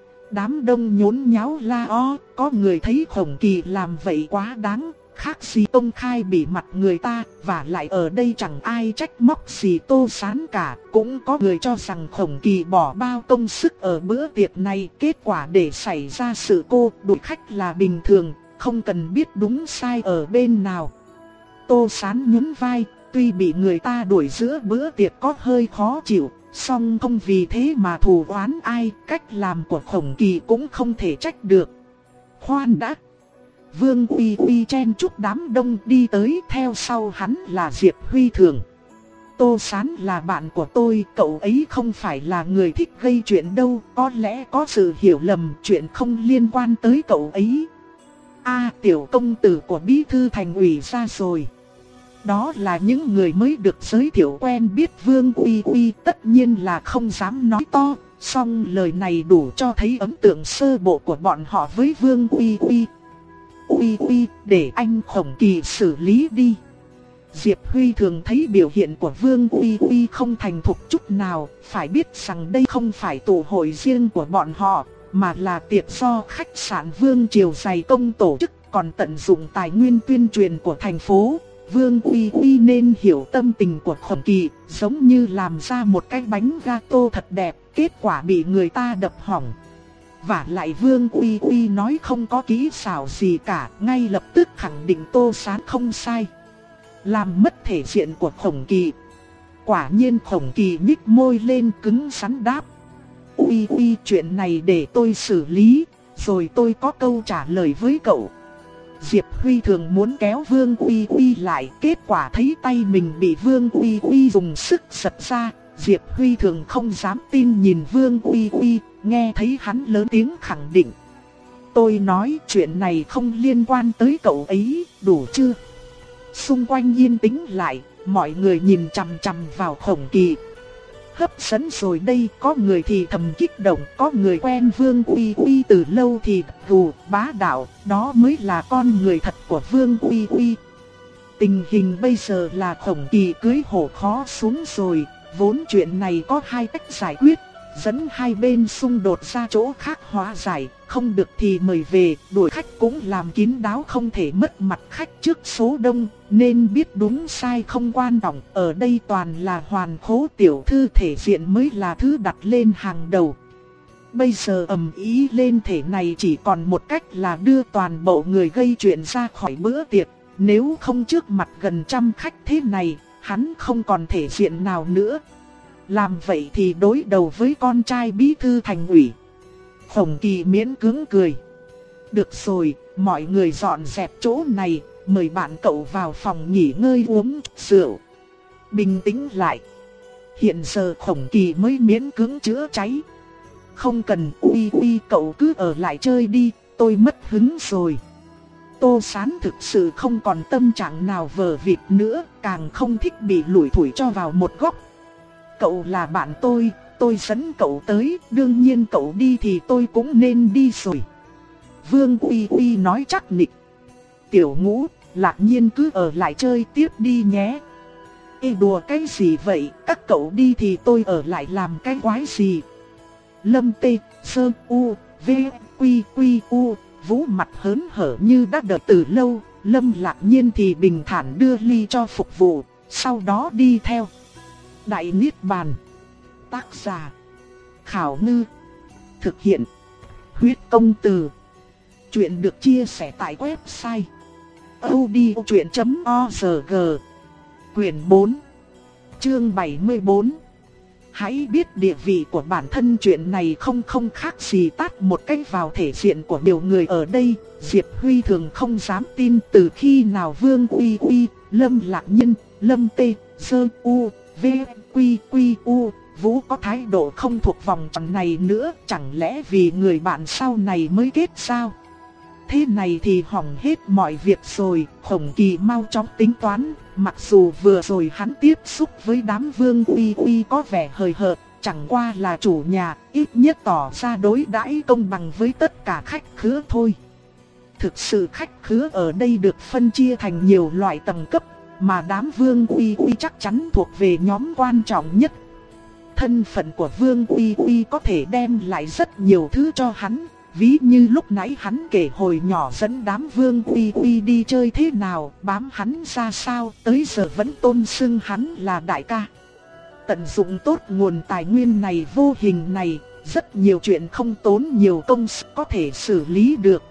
A: Đám đông nhốn nháo la o, có người thấy Khổng Kỳ làm vậy quá đáng, khác gì công khai bị mặt người ta, và lại ở đây chẳng ai trách móc gì Tô Sán cả. Cũng có người cho rằng Khổng Kỳ bỏ bao công sức ở bữa tiệc này, kết quả để xảy ra sự cô đuổi khách là bình thường, không cần biết đúng sai ở bên nào. Tô Sán nhún vai, tuy bị người ta đuổi giữa bữa tiệc có hơi khó chịu, song không vì thế mà thù oán ai, cách làm của Khổng Kỳ cũng không thể trách được. Khoan đã! Vương Uy Uy chen chúc đám đông đi tới, theo sau hắn là Diệp Huy Thường. Tô Sán là bạn của tôi, cậu ấy không phải là người thích gây chuyện đâu, có lẽ có sự hiểu lầm, chuyện không liên quan tới cậu ấy. A, tiểu công tử của bí thư thành ủy ra rồi. Đó là những người mới được giới thiệu quen biết Vương Uy Uy, tất nhiên là không dám nói to, song lời này đủ cho thấy ấn tượng sơ bộ của bọn họ với Vương Uy Uy. Uy Uy, để anh Khổng Kỳ xử lý đi. Diệp Huy thường thấy biểu hiện của Vương Uy Uy không thành thục chút nào, phải biết rằng đây không phải tụ hội riêng của bọn họ, mà là tiệc do khách sạn Vương Triều dày công tổ chức, còn tận dụng tài nguyên tuyên truyền của thành phố. Vương Uy Uy nên hiểu tâm tình của Khổng Kỳ, giống như làm ra một cái bánh gato thật đẹp, kết quả bị người ta đập hỏng. Vả lại Vương Uy Uy nói không có kỹ xảo gì cả, ngay lập tức khẳng định Tô Sán không sai. Làm mất thể diện của Khổng Kỳ. Quả nhiên Khổng Kỳ nhích môi lên cứng rắn đáp. Uy Uy, chuyện này để tôi xử lý, rồi tôi có câu trả lời với cậu. Diệp Huy thường muốn kéo Vương Uy Uy lại, kết quả thấy tay mình bị Vương Uy Uy dùng sức giật ra. Diệp Huy thường không dám tin nhìn Vương Uy Uy, nghe thấy hắn lớn tiếng khẳng định. Tôi nói chuyện này không liên quan tới cậu ấy, đủ chưa? Xung quanh yên tĩnh lại, mọi người nhìn chằm chằm vào Khổng Kỳ. Hấp dẫn rồi đây, có người thì thầm kích động, có người quen Vương Uy Uy từ lâu thì gù bá đạo, đó mới là con người thật của Vương Uy Uy. Tình hình bây giờ là Khổng Kỳ cưới hổ khó xuống rồi, vốn chuyện này có hai cách giải quyết, dẫn hai bên xung đột ra chỗ khác hóa giải, không được thì mời về, đuổi khách cũng làm kín đáo không thể mất mặt khách trước số đông, nên biết đúng sai không quan trọng, ở đây toàn là hoàn khố tiểu thư thể diện mới là thứ đặt lên hàng đầu. Bây giờ ầm ý lên thể này chỉ còn một cách là đưa toàn bộ người gây chuyện ra khỏi bữa tiệc, nếu không trước mặt gần trăm khách thế này, hắn không còn thể diện nào nữa. Làm vậy thì đối đầu với con trai bí thư thành ủy. Khổng Kỳ miễn cưỡng cười. Được rồi, mọi người dọn dẹp chỗ này, mời bạn cậu vào phòng nghỉ ngơi uống rượu. Bình tĩnh lại. Hiện giờ Khổng Kỳ mới miễn cưỡng chữa cháy. Không cần, Uy Uy, cậu cứ ở lại chơi đi, tôi mất hứng rồi. Tô Sán thực sự không còn tâm trạng nào vờ vịt nữa, càng không thích bị lủi thủi cho vào một góc. Cậu là bạn tôi, tôi dẫn cậu tới, đương nhiên cậu đi thì tôi cũng nên đi rồi. Vương Uy Uy nói chắc nịch. Tiểu Ngũ, Lạc Nhiên cứ ở lại chơi tiếp đi nhé. Ê đùa cái gì vậy, các cậu đi thì tôi ở lại làm cái quái gì. Lâm Tê, Sơ U, V, Quy Quy U, Vũ mặt hớn hở như đã đợi từ lâu. Lâm Lạc Nhiên thì bình thản đưa ly cho phục vụ, sau đó đi theo. Đại Niết Bàn. Tác giả Khảo Ngư. Thực hiện Huyết Công Từ. Chuyện được chia sẻ tại website audiochuyện chấm org. Quyển bốn, chương bảy mươi bốn. Hãy biết địa vị của bản thân, chuyện này không không khác gì tát một cái vào thể diện của nhiều người ở đây. Diệp Huy thường không dám tin từ khi nào Vương Uy Uy, Lâm Lạc Nhiên, Lâm Tê, Sơ U, V, Quy Quy U, Vũ có thái độ không thuộc vòng tròn này nữa, chẳng lẽ vì người bạn sau này mới kết sao? Thế này thì hỏng hết mọi việc rồi. Khổng Kỳ mau chóng tính toán, mặc dù vừa rồi hắn tiếp xúc với đám Vương Uy Uy có vẻ hời hợt, chẳng qua là chủ nhà, ít nhất tỏ ra đối đãi công bằng với tất cả khách khứa thôi. Thực sự khách khứa ở đây được phân chia thành nhiều loại tầng cấp, mà đám Vương Uy Uy chắc chắn thuộc về nhóm quan trọng nhất. Thân phận của Vương Uy Uy có thể đem lại rất nhiều thứ cho hắn, ví như lúc nãy hắn kể hồi nhỏ dẫn đám Vương Uy Uy đi chơi thế nào, bám hắn ra sao, tới giờ vẫn tôn xưng hắn là đại ca. Tận dụng tốt nguồn tài nguyên này vô hình này, rất nhiều chuyện không tốn nhiều công sức có thể xử lý được.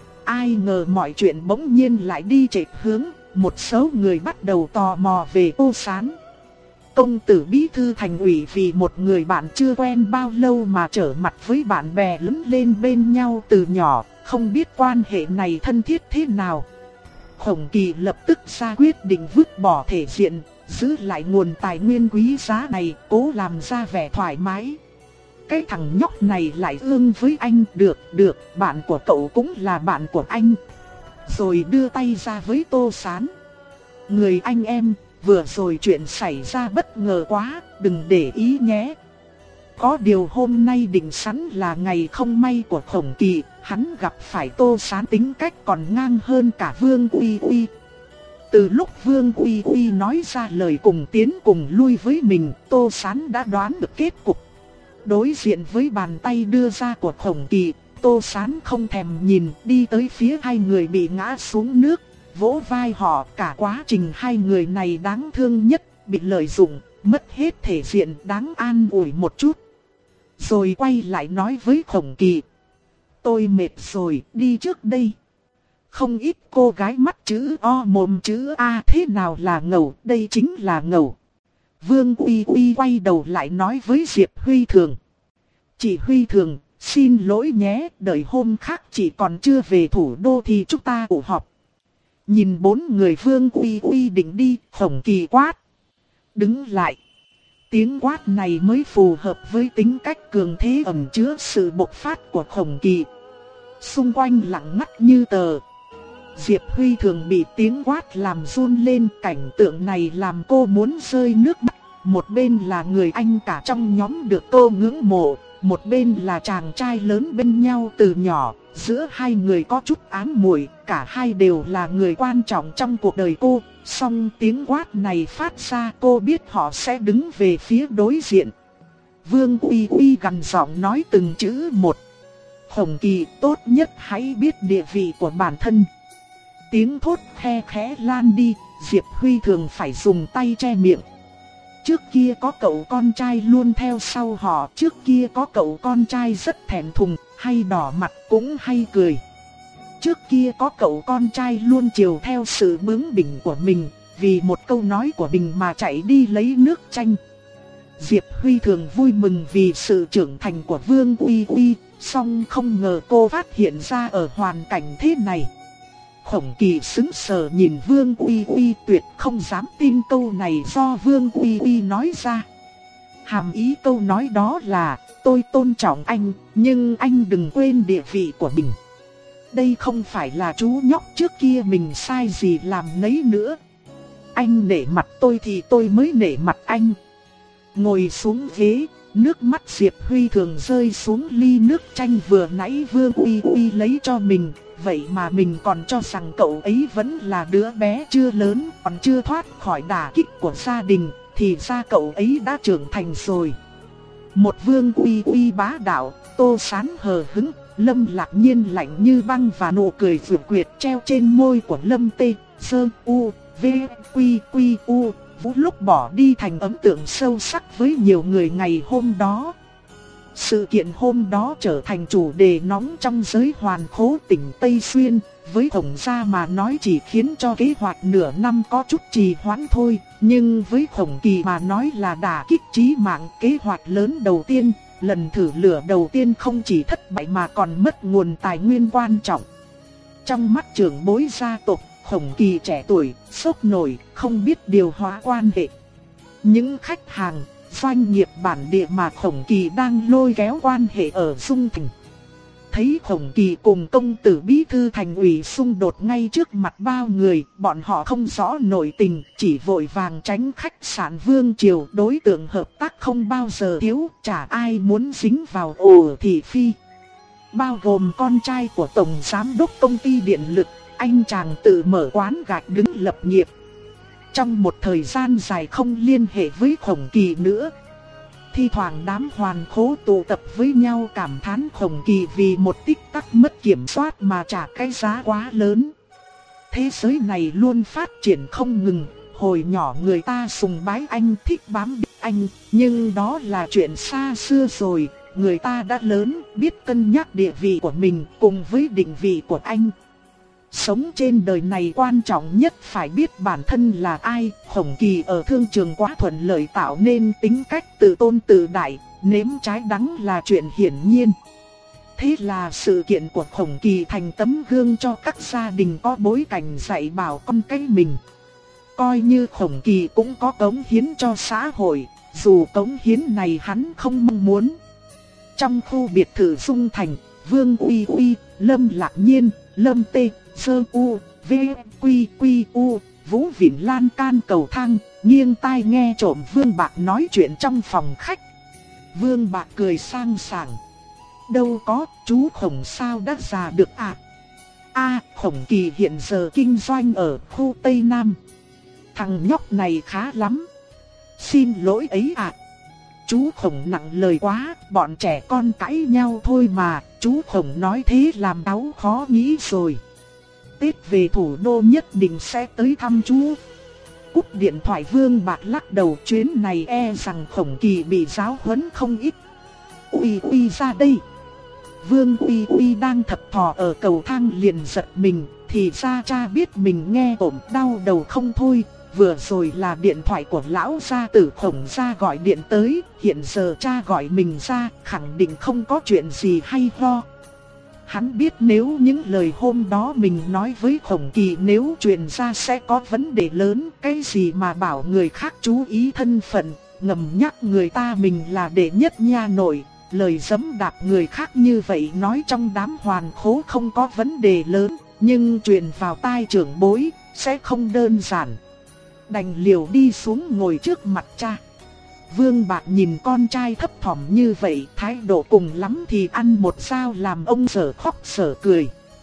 A: Ai ngờ mọi chuyện bỗng nhiên lại đi chệch hướng, một số người bắt đầu tò mò về Tô Sán. Công tử bí thư thành ủy vì một người bạn chưa quen bao lâu mà trở mặt với bạn bè lớn lên bên nhau từ nhỏ, không biết quan hệ này thân thiết thế nào. Khổng Kỳ lập tức ra quyết định vứt bỏ thể diện, giữ lại nguồn tài nguyên quý giá này, cố làm ra vẻ thoải mái. Cái thằng nhóc này lại ương với anh, được, được, bạn của cậu cũng là bạn của anh. Rồi đưa tay ra với Tô Sán. Người anh em, vừa rồi chuyện xảy ra bất ngờ quá, đừng để ý nhé. Có điều hôm nay định sẵn là ngày không may của Khổng Kỳ, hắn gặp phải Tô Sán tính cách còn ngang hơn cả Vương Uy Uy. Từ lúc Vương Uy Uy nói ra lời cùng tiến cùng lui với mình, Tô Sán đã đoán được kết cục. Đối diện với bàn tay đưa ra của Khổng Kỳ, Tô Sán không thèm nhìn, đi tới phía hai người bị ngã xuống nước, vỗ vai họ. Cả quá trình hai người này đáng thương nhất, bị lợi dụng, mất hết thể diện, đáng an ủi một chút. Rồi quay lại nói với Khổng Kỳ: tôi mệt rồi, đi trước đây. Không ít cô gái mắt chữ O mồm chữ A, thế nào là ngầu, đây chính là ngầu. Vương Uy Uy quay đầu lại nói với Diệp Huy Thường: chị Huy Thường, xin lỗi nhé, đợi hôm khác chị còn chưa về thủ đô thì chúng ta tụ họp. Nhìn bốn người Vương Uy Uy định đi, Khổng Kỳ quát: đứng lại. Tiếng quát này mới phù hợp với tính cách cường thế ẩn chứa sự bộc phát của Khổng Kỳ. Xung quanh lặng ngắt như tờ. Diệp Huy Thường bị tiếng quát làm run lên, cảnh tượng này làm cô muốn rơi nước mắt. Một bên là người anh cả trong nhóm được cô ngưỡng mộ, một bên là chàng trai lớn bên nhau từ nhỏ. Giữa hai người có chút ám muội, cả hai đều là người quan trọng trong cuộc đời cô. Song tiếng quát này phát ra, cô biết họ sẽ đứng về phía đối diện. Vương Uy Uy gằn giọng nói từng chữ một: Khổng Kỳ, tốt nhất hãy biết địa vị của bản thân. Tiếng thốt khe khẽ lan đi, Diệp Huy Thường phải dùng tay che miệng. Trước kia có cậu con trai luôn theo sau họ, trước kia có cậu con trai rất thẹn thùng, hay đỏ mặt cũng hay cười. Trước kia có cậu con trai luôn chiều theo sự bướng bỉnh của mình, vì một câu nói của mình mà chạy đi lấy nước chanh. Diệp Huy Thường vui mừng vì sự trưởng thành của Vương Uy Uy, song không ngờ cô phát hiện ra ở hoàn cảnh thế này. Khổng Kỳ sững sờ nhìn Vương Uy Uy, tuyệt không dám tin câu này do Vương Uy Uy nói ra. Hàm ý câu nói đó là: tôi tôn trọng anh, nhưng anh đừng quên địa vị của mình. Đây không phải là chú nhóc trước kia mình sai gì làm nấy nữa. Anh nể mặt tôi thì tôi mới nể mặt anh. Ngồi xuống ghế, nước mắt Diệp Huy Thường rơi xuống ly nước chanh vừa nãy Vương Uy Uy lấy cho mình. Vậy mà mình còn cho rằng cậu ấy vẫn là đứa bé chưa lớn, còn chưa thoát khỏi đả kích của gia đình, thì ra cậu ấy đã trưởng thành rồi. Một Vương Uy Uy bá đạo, Tô Sán hờ hững, Lâm Lạc Nhiên lạnh như băng và nụ cười vượt quyệt treo trên môi của Lâm Tê, Sơ U, V, Quy, Quy, U, Vũ lúc bỏ đi thành ấn tượng sâu sắc với nhiều người ngày hôm đó. Sự kiện hôm đó trở thành chủ đề nóng trong giới hoàn khố tỉnh Tây Xuyên, với Khổng gia mà nói chỉ khiến cho kế hoạch nửa năm có chút trì hoãn thôi, nhưng với Khổng Kỳ mà nói là đả kích chí mạng. Kế hoạch lớn đầu tiên, lần thử lửa đầu tiên không chỉ thất bại mà còn mất nguồn tài nguyên quan trọng. Trong mắt trưởng bối gia tộc, Khổng Kỳ trẻ tuổi, sốc nổi, không biết điều hóa quan hệ. Những khách hàng, doanh nghiệp bản địa mà Khổng Kỳ đang lôi kéo quan hệ ở Dung Thành. Thấy Khổng Kỳ cùng công tử bí thư thành ủy xung đột ngay trước mặt bao người, bọn họ không rõ nội tình, chỉ vội vàng tránh khách sạn Vương Triều. Đối tượng hợp tác không bao giờ thiếu, chả ai muốn dính vào ổ thị phi. Bao gồm con trai của tổng giám đốc công ty điện lực, anh chàng tự mở quán gạch đứng lập nghiệp. Trong một thời gian dài không liên hệ với Khổng Kỳ nữa, thi thoảng đám hoàn khố tụ tập với nhau cảm thán Khổng Kỳ vì một tích tắc mất kiểm soát mà trả cái giá quá lớn. Thế giới này luôn phát triển không ngừng, hồi nhỏ người ta sùng bái anh, thích bám đít anh, nhưng đó là chuyện xa xưa rồi. Người ta đã lớn, biết cân nhắc địa vị của mình cùng với định vị của anh. Sống trên đời này quan trọng nhất phải biết bản thân là ai. Khổng Kỳ ở thương trường quá thuận lợi tạo nên tính cách tự tôn tự đại, nếm trái đắng là chuyện hiển nhiên. Thế là sự kiện của Khổng Kỳ thành tấm gương cho các gia đình có bối cảnh dạy bảo con cái mình. Coi như Khổng Kỳ cũng có cống hiến cho xã hội, dù cống hiến này hắn không mong muốn. Trong khu biệt thự Dung Thành, Vương Uy Uy, Lâm Lạc Nhiên, Lâm Tê, Sơ U, V, Quy, Quy, U, Vũ vịn lan can cầu thang, nghiêng tai nghe trộm Vương Bạc nói chuyện trong phòng khách. Vương Bạc cười sang sảng. Đâu có, chú Khổng sao đã già được à? A, Khổng Kỳ hiện giờ kinh doanh ở khu Tây Nam. Thằng nhóc này khá lắm. Xin lỗi ấy ạ. Chú Khổng nặng lời quá, bọn trẻ con cãi nhau thôi mà, chú Khổng nói thế làm đau khó nghĩ rồi. Tết về thủ đô nhất định sẽ tới thăm chú. Cúp điện thoại Vương Bạc lắc đầu, chuyến này e rằng Khổng Kỳ bị giáo huấn không ít. Uy uy ra đây. Vương Uy Uy đang thập thò ở cầu thang liền giật mình, thì ra cha biết mình nghe ổn đau đầu không thôi. Vừa rồi là điện thoại của lão gia tử Khổng gia gọi điện tới, hiện giờ cha gọi mình ra, khẳng định không có chuyện gì hay ho. Hắn biết nếu những lời hôm đó mình nói với Khổng Kỳ nếu truyền ra sẽ có vấn đề lớn, cái gì mà bảo người khác chú ý thân phận, ngầm nhắc người ta mình là đệ nhất nha nội. Lời giẫm đạp người khác như vậy nói trong đám hoàn khố không có vấn đề lớn, nhưng truyền vào tai trưởng bối sẽ không đơn giản. Đành liều đi xuống ngồi trước mặt cha. Vương Bạc nhìn con trai thấp thỏm như vậy, thái độ cùng lắm thì ăn một dao làm ông sở khóc sở cười.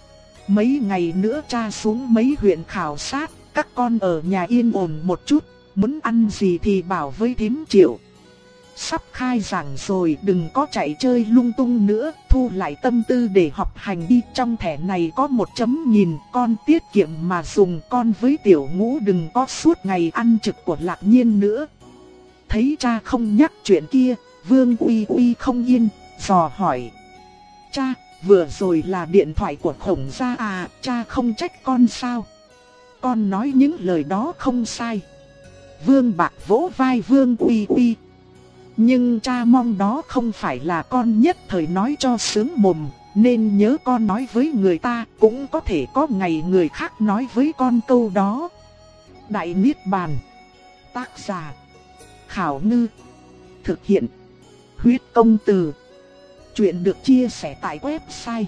A: Mấy ngày nữa cha xuống mấy huyện khảo sát, các con ở nhà yên ổn một chút, muốn ăn gì thì bảo với thím Triệu. Sắp khai giảng rồi, đừng có chạy chơi lung tung nữa, thu lại tâm tư để học hành đi. Trong thẻ này có một chấm nhìn, con tiết kiệm mà dùng, con với Tiểu Ngũ đừng có suốt ngày ăn trực của Lạc Nhiên nữa. Thấy cha không nhắc chuyện kia, Vương Uy Uy không yên, dò hỏi. Cha, vừa rồi là điện thoại của Khổng gia à, cha không trách con sao? Con nói những lời đó không sai. Vương Bạc vỗ vai Vương Uy Uy. Nhưng cha mong đó không phải là con nhất thời nói cho sướng mồm, nên nhớ con nói với người ta, cũng có thể có ngày người khác nói với con câu đó. Đại Niết Bàn. Tác giả Khảo Ngư. Thực hiện Huyết Công Từ. Chuyện được chia sẻ tại website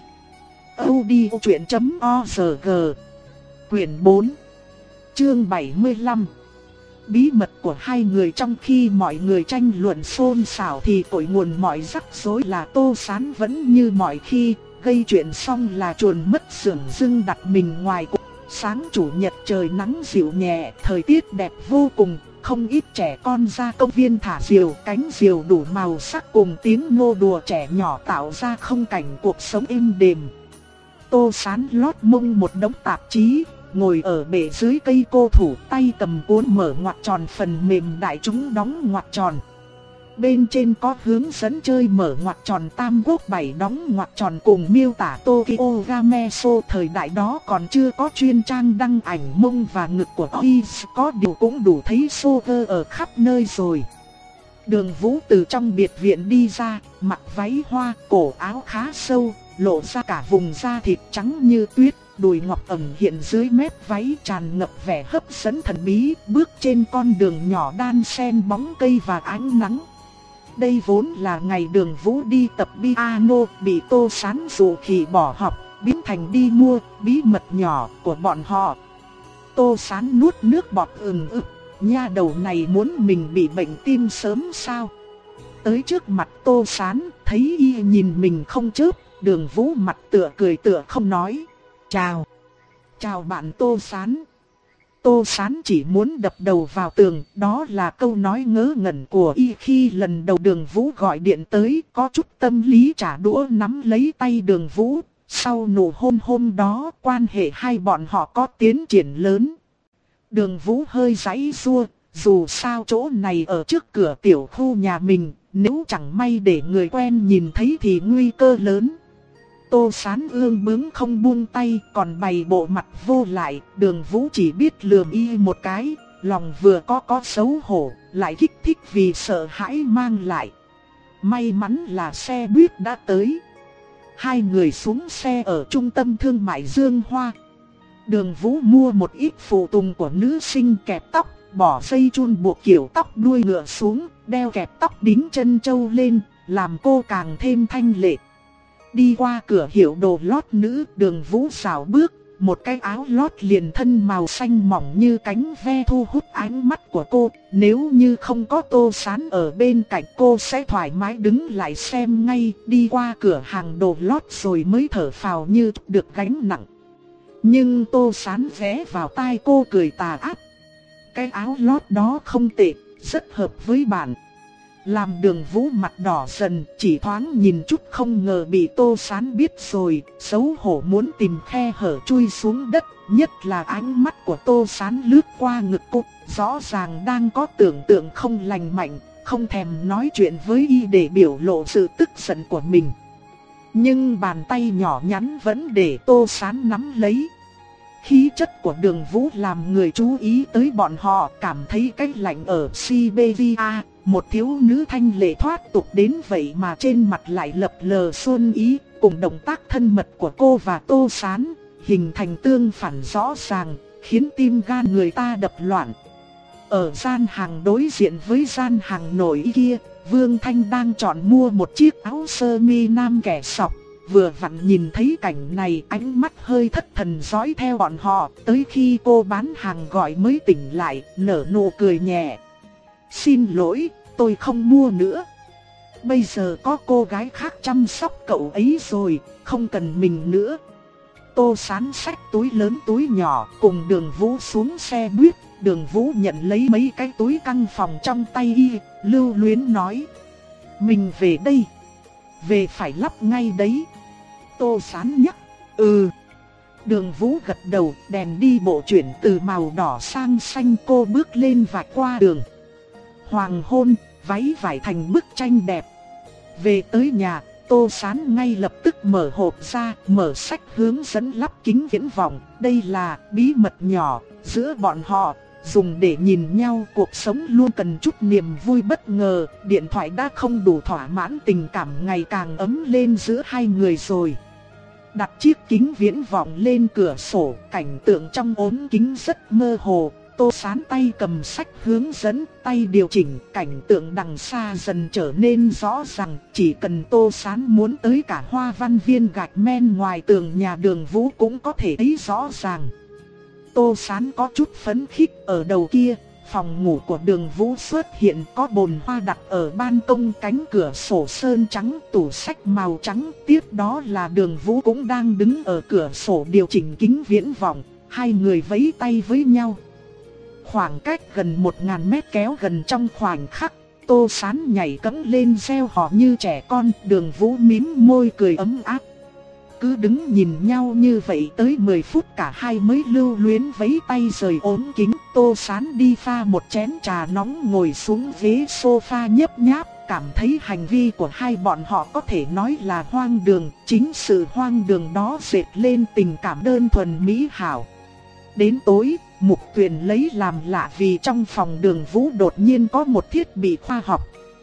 A: audiochuyện chấm org. Quyển bốn, chương bảy mươi lăm. Bí mật của hai người. Trong khi mọi người tranh luận xôn xao thì cội nguồn mọi rắc rối là Tô Sán vẫn như mọi khi, gây chuyện xong là chuồn mất sưởng dưng đặt mình ngoài cục. Sáng chủ nhật trời nắng dịu nhẹ, thời tiết đẹp vô cùng, không ít trẻ con ra công viên thả diều, cánh diều đủ màu sắc cùng tiếng nô đùa trẻ nhỏ tạo ra không cảnh cuộc sống êm đềm. Tô Sán lót mông một đống tạp chí, ngồi ở bệ dưới cây cô thủ, tay cầm cuốn mở ngoặc tròn phần mềm đại chúng đóng ngoặc tròn. Bên trên có hướng dẫn chơi mở ngoặc tròn tam quốc bảy đóng ngoặc tròn cùng miêu tả Tokyo Game Show. Thời đại đó còn chưa có chuyên trang đăng ảnh mông và ngực của Ois, có điều cũng đủ thấy show ở khắp nơi rồi. Đường Vũ từ trong biệt viện đi ra, mặc váy hoa, cổ áo khá sâu, lộ ra cả vùng da thịt trắng như tuyết. Đùi ngọc ẩn hiện dưới mép váy tràn ngập vẻ hấp dẫn thần bí, bước trên con đường nhỏ đan xen bóng cây và ánh nắng. Đây vốn là ngày Đường Vũ đi tập piano, bị Tô Sán dụ khỉ bỏ học, biến thành đi mua, bí mật nhỏ của bọn họ. Tô Sán nuốt nước bọt ừng ực, nha đầu này muốn mình bị bệnh tim sớm sao? Tới trước mặt Tô Sán, thấy y nhìn mình không chớp, Đường Vũ mặt tựa cười tựa không nói. Chào. Chào bạn Tô Sán. Tô Sán chỉ muốn đập đầu vào tường, đó là câu nói ngớ ngẩn của y khi lần đầu Đường Vũ gọi điện tới, có chút tâm lý trả đũa nắm lấy tay Đường Vũ. Sau nụ hôn hôm đó, quan hệ hai bọn họ có tiến triển lớn. Đường Vũ hơi giãy giụa, dù sao chỗ này ở trước cửa tiểu khu nhà mình, nếu chẳng may để người quen nhìn thấy thì nguy cơ lớn. Tô Sán ương bướng không buông tay, còn bày bộ mặt vô lại. Đường Vũ chỉ biết lườm y một cái, lòng vừa có có xấu hổ, lại kích thích vì sợ hãi mang lại. May mắn là xe buýt đã tới. Hai người xuống xe ở trung tâm thương mại Dương Hoa. Đường Vũ mua một ít phụ tùng của nữ sinh, kẹp tóc, bỏ dây chun buộc kiểu tóc đuôi ngựa xuống, đeo kẹp tóc đính chân châu lên, làm cô càng thêm thanh lệ. Đi qua cửa hiệu đồ lót nữ, Đường Vũ xảo bước, một cái áo lót liền thân màu xanh mỏng như cánh ve thu hút ánh mắt của cô. Nếu như không có Tô Sán ở bên cạnh, cô sẽ thoải mái đứng lại xem ngay, đi qua cửa hàng đồ lót rồi mới thở phào như được gánh nặng. Nhưng Tô Sán ghé vào tai cô cười tà ác. Cái áo lót đó không tệ, rất hợp với bạn. Làm Đường Vũ mặt đỏ dần, chỉ thoáng nhìn chút không ngờ bị Tô Sán biết rồi, xấu hổ muốn tìm khe hở chui xuống đất. Nhất là ánh mắt của Tô Sán lướt qua ngực cô, rõ ràng đang có tưởng tượng không lành mạnh, không thèm nói chuyện với y để biểu lộ sự tức giận của mình. Nhưng bàn tay nhỏ nhắn vẫn để Tô Sán nắm lấy. Khí chất của Đường Vũ làm người chú ý tới bọn họ, cảm thấy cái lạnh ở Siberia. Một thiếu nữ thanh lệ thoát tục đến vậy mà trên mặt lại lập lờ xuân ý, cùng động tác thân mật của cô và Tô Sán, hình thành tương phản rõ ràng, khiến tim gan người ta đập loạn. Ở gian hàng đối diện với gian hàng nổi kia, Vương Thanh đang chọn mua một chiếc áo sơ mi nam kẻ sọc. Vừa vặn nhìn thấy cảnh này, ánh mắt hơi thất thần dõi theo bọn họ, tới khi cô bán hàng gọi mới tỉnh lại, nở nụ cười nhẹ. Xin lỗi, tôi không mua nữa. Bây giờ có cô gái khác chăm sóc cậu ấy rồi, không cần mình nữa. Tô Sán xách túi lớn túi nhỏ, cùng Đường Vũ xuống xe buýt. Đường Vũ nhận lấy mấy cái túi căng phòng trong tay y, lưu luyến nói. Mình về đây. Về phải lắp ngay đấy. Tô Sán nhắc. Ừ. Đường Vũ gật đầu, đèn đi bộ chuyển từ màu đỏ sang xanh, cô bước lên vạch qua đường. Hoàng hôn, váy vải thành bức tranh đẹp. Về tới nhà, Tô Sán ngay lập tức mở hộp ra, mở sách hướng dẫn lắp kính viễn vọng. Đây là bí mật nhỏ giữa bọn họ, dùng để nhìn nhau. Cuộc sống luôn cần chút niềm vui bất ngờ. Điện thoại đã không đủ thỏa mãn tình cảm ngày càng ấm lên giữa hai người rồi. Đặt chiếc kính viễn vọng lên cửa sổ, cảnh tượng trong ốm kính rất mơ hồ. Tô Sán tay cầm sách hướng dẫn, tay điều chỉnh, cảnh tượng đằng xa dần trở nên rõ ràng. Chỉ cần Tô Sán muốn tới, cả hoa văn viên gạch men ngoài tường nhà Đường Vũ cũng có thể thấy rõ ràng. Tô Sán có chút phấn khích. Ở đầu kia, phòng ngủ của Đường Vũ xuất hiện, có bồn hoa đặt ở ban công, cánh cửa sổ sơn trắng, tủ sách màu trắng. Tiếp đó là Đường Vũ cũng đang đứng ở cửa sổ điều chỉnh kính viễn vọng. Hai người vẫy tay với nhau. Khoảng cách gần một nghìn mét kéo gần trong khoảnh khắc. Tô Sán nhảy cẫng lên reo hò như trẻ con. Đường Vũ mím môi cười ấm áp. Cứ đứng nhìn nhau như vậy tới mười phút, cả hai mới lưu luyến vẫy tay rời ốm kính. Tô Sán đi pha một chén trà nóng, ngồi xuống ghế sofa nhấp nháp. Cảm thấy hành vi của hai bọn họ có thể nói là hoang đường. Chính sự hoang đường đó dệt lên tình cảm đơn thuần mỹ hảo. Đến tối, Mục Tuyền lấy làm lạ vì trong phòng Đường Vũ đột nhiên có một thiết bị khoa học.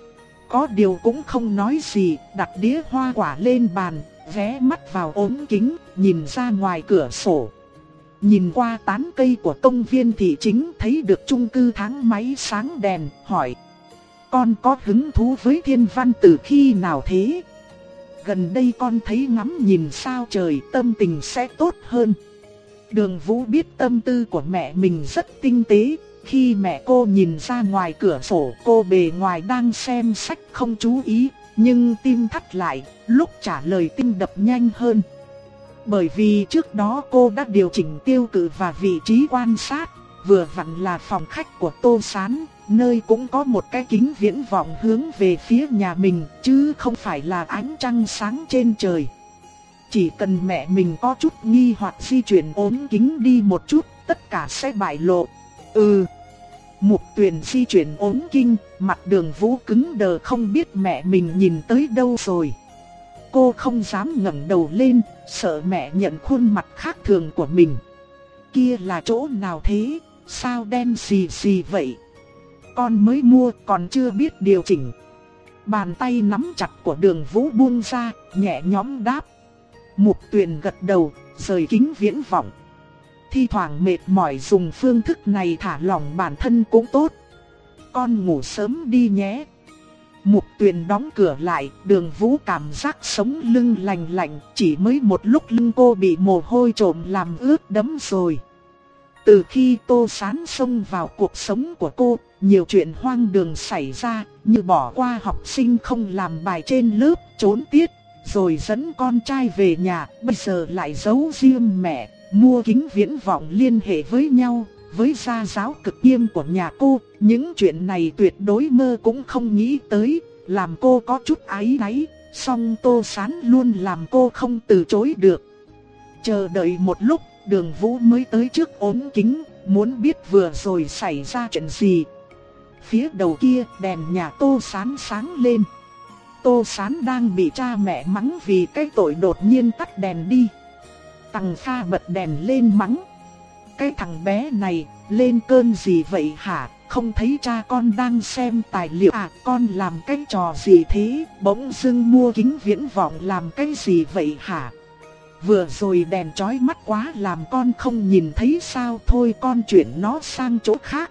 A: Có điều cũng không nói gì, đặt đĩa hoa quả lên bàn, ghé mắt vào ốm kính, nhìn ra ngoài cửa sổ. Nhìn qua tán cây của công viên thị chính, thấy được chung cư tháng máy sáng đèn, hỏi. Con có hứng thú với thiên văn từ khi nào thế? Gần đây con thấy ngắm nhìn sao trời, tâm tình sẽ tốt hơn. Đường Vũ biết tâm tư của mẹ mình rất tinh tế. Khi mẹ cô nhìn ra ngoài cửa sổ, cô bề ngoài đang xem sách không chú ý, nhưng tim thắt lại, lúc trả lời tim đập nhanh hơn. Bởi vì trước đó cô đã điều chỉnh tiêu cự và vị trí quan sát, vừa vặn là phòng khách của Tô Sán, nơi cũng có một cái kính viễn vọng hướng về phía nhà mình, chứ không phải là ánh trăng sáng trên trời. Chỉ cần mẹ mình có chút nghi hoặc di chuyển ốm kính đi một chút, tất cả sẽ bại lộ. Ừ. Mục Tuyền di chuyển ốm kinh, mặt Đường Vũ cứng đờ, không biết mẹ mình nhìn tới đâu rồi. Cô không dám ngẩng đầu lên, sợ mẹ nhận khuôn mặt khác thường của mình. Kia là chỗ nào thế, sao đen xì xì vậy? Con mới mua, còn chưa biết điều chỉnh. Bàn tay nắm chặt của Đường Vũ buông ra, nhẹ nhõm đáp. Mục Tuyền gật đầu, rời kính viễn vọng. Thi thoảng mệt mỏi dùng phương thức này thả lỏng bản thân cũng tốt. Con ngủ sớm đi nhé. Mục Tuyền đóng cửa lại, Đường Vũ cảm giác sống lưng lạnh lạnh, chỉ mới một lúc lưng cô bị mồ hôi trộm làm ướt đẫm rồi. Từ khi Tô Sán xông vào cuộc sống của cô, nhiều chuyện hoang đường xảy ra, như bỏ qua học sinh không làm bài trên lớp, trốn tiết, rồi dẫn con trai về nhà, bây giờ lại giấu riêng mẹ, mua kính viễn vọng liên hệ với nhau. Với gia giáo cực nghiêm của nhà cô, những chuyện này tuyệt đối mơ cũng không nghĩ tới, làm cô có chút áy náy, song Tô Sán luôn làm cô không từ chối được. Chờ đợi một lúc, Đường Vũ mới tới trước ốm kính, muốn biết vừa rồi xảy ra chuyện gì. Phía đầu kia, đèn nhà Tô Sán sáng lên. Tô Sán đang bị cha mẹ mắng vì cái tội đột nhiên tắt đèn đi. Tằng Kha bật đèn lên mắng: cái thằng bé này, lên cơn gì vậy hả? Không thấy cha con đang xem tài liệu à? Con làm cái trò gì thế? Bỗng dưng mua kính viễn vọng làm cái gì vậy hả? Vừa rồi đèn chói mắt quá làm con không nhìn thấy sao? Thôi con chuyển nó sang chỗ khác.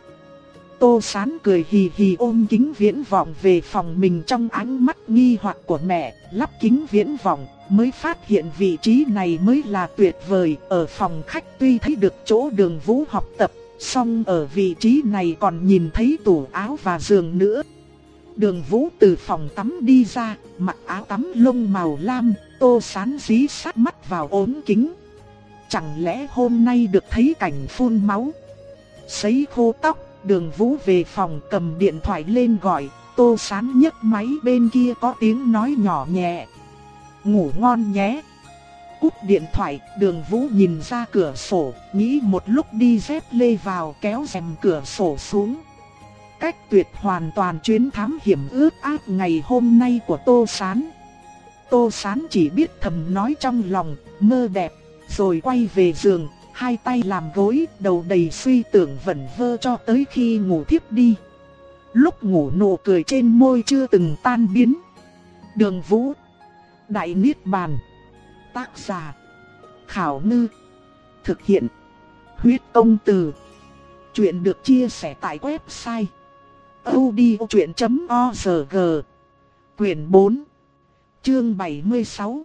A: Tô Sán cười hì hì ôm kính viễn vọng về phòng mình, trong ánh mắt nghi hoặc của mẹ, lắp kính viễn vọng, mới phát hiện vị trí này mới là tuyệt vời. Ở phòng khách tuy thấy được chỗ Đường Vũ học tập, song ở vị trí này còn nhìn thấy tủ áo và giường nữa. Đường Vũ từ phòng tắm đi ra, mặc áo tắm lông màu lam, Tô Sán dí sát mắt vào ốm kính. Chẳng lẽ hôm nay được thấy cảnh phun máu? Sấy khô tóc, Đường Vũ về phòng cầm điện thoại lên gọi, Tô Sán nhấc máy bên kia có tiếng nói nhỏ nhẹ: ngủ ngon nhé. Cúp điện thoại, Đường Vũ nhìn ra cửa sổ, nghĩ một lúc đi dép lê vào, kéo rèm cửa sổ xuống. Cách tuyệt hoàn toàn chuyến thám hiểm ướt át ngày hôm nay của Tô Sán. Tô Sán chỉ biết thầm nói trong lòng, mơ đẹp, rồi quay về giường, hai tay làm gối, đầu đầy suy tưởng vẩn vơ cho tới khi ngủ thiếp đi. Lúc ngủ nụ cười trên môi chưa từng tan biến. Đường Vũ, Đại Niết Bàn. Tác giả: Khảo Ngư. Thực hiện: Huyết Công Từ. Chuyện được chia sẻ tại website audiochuyện chấm org. Quyển bốn, chương bảy mươi sáu.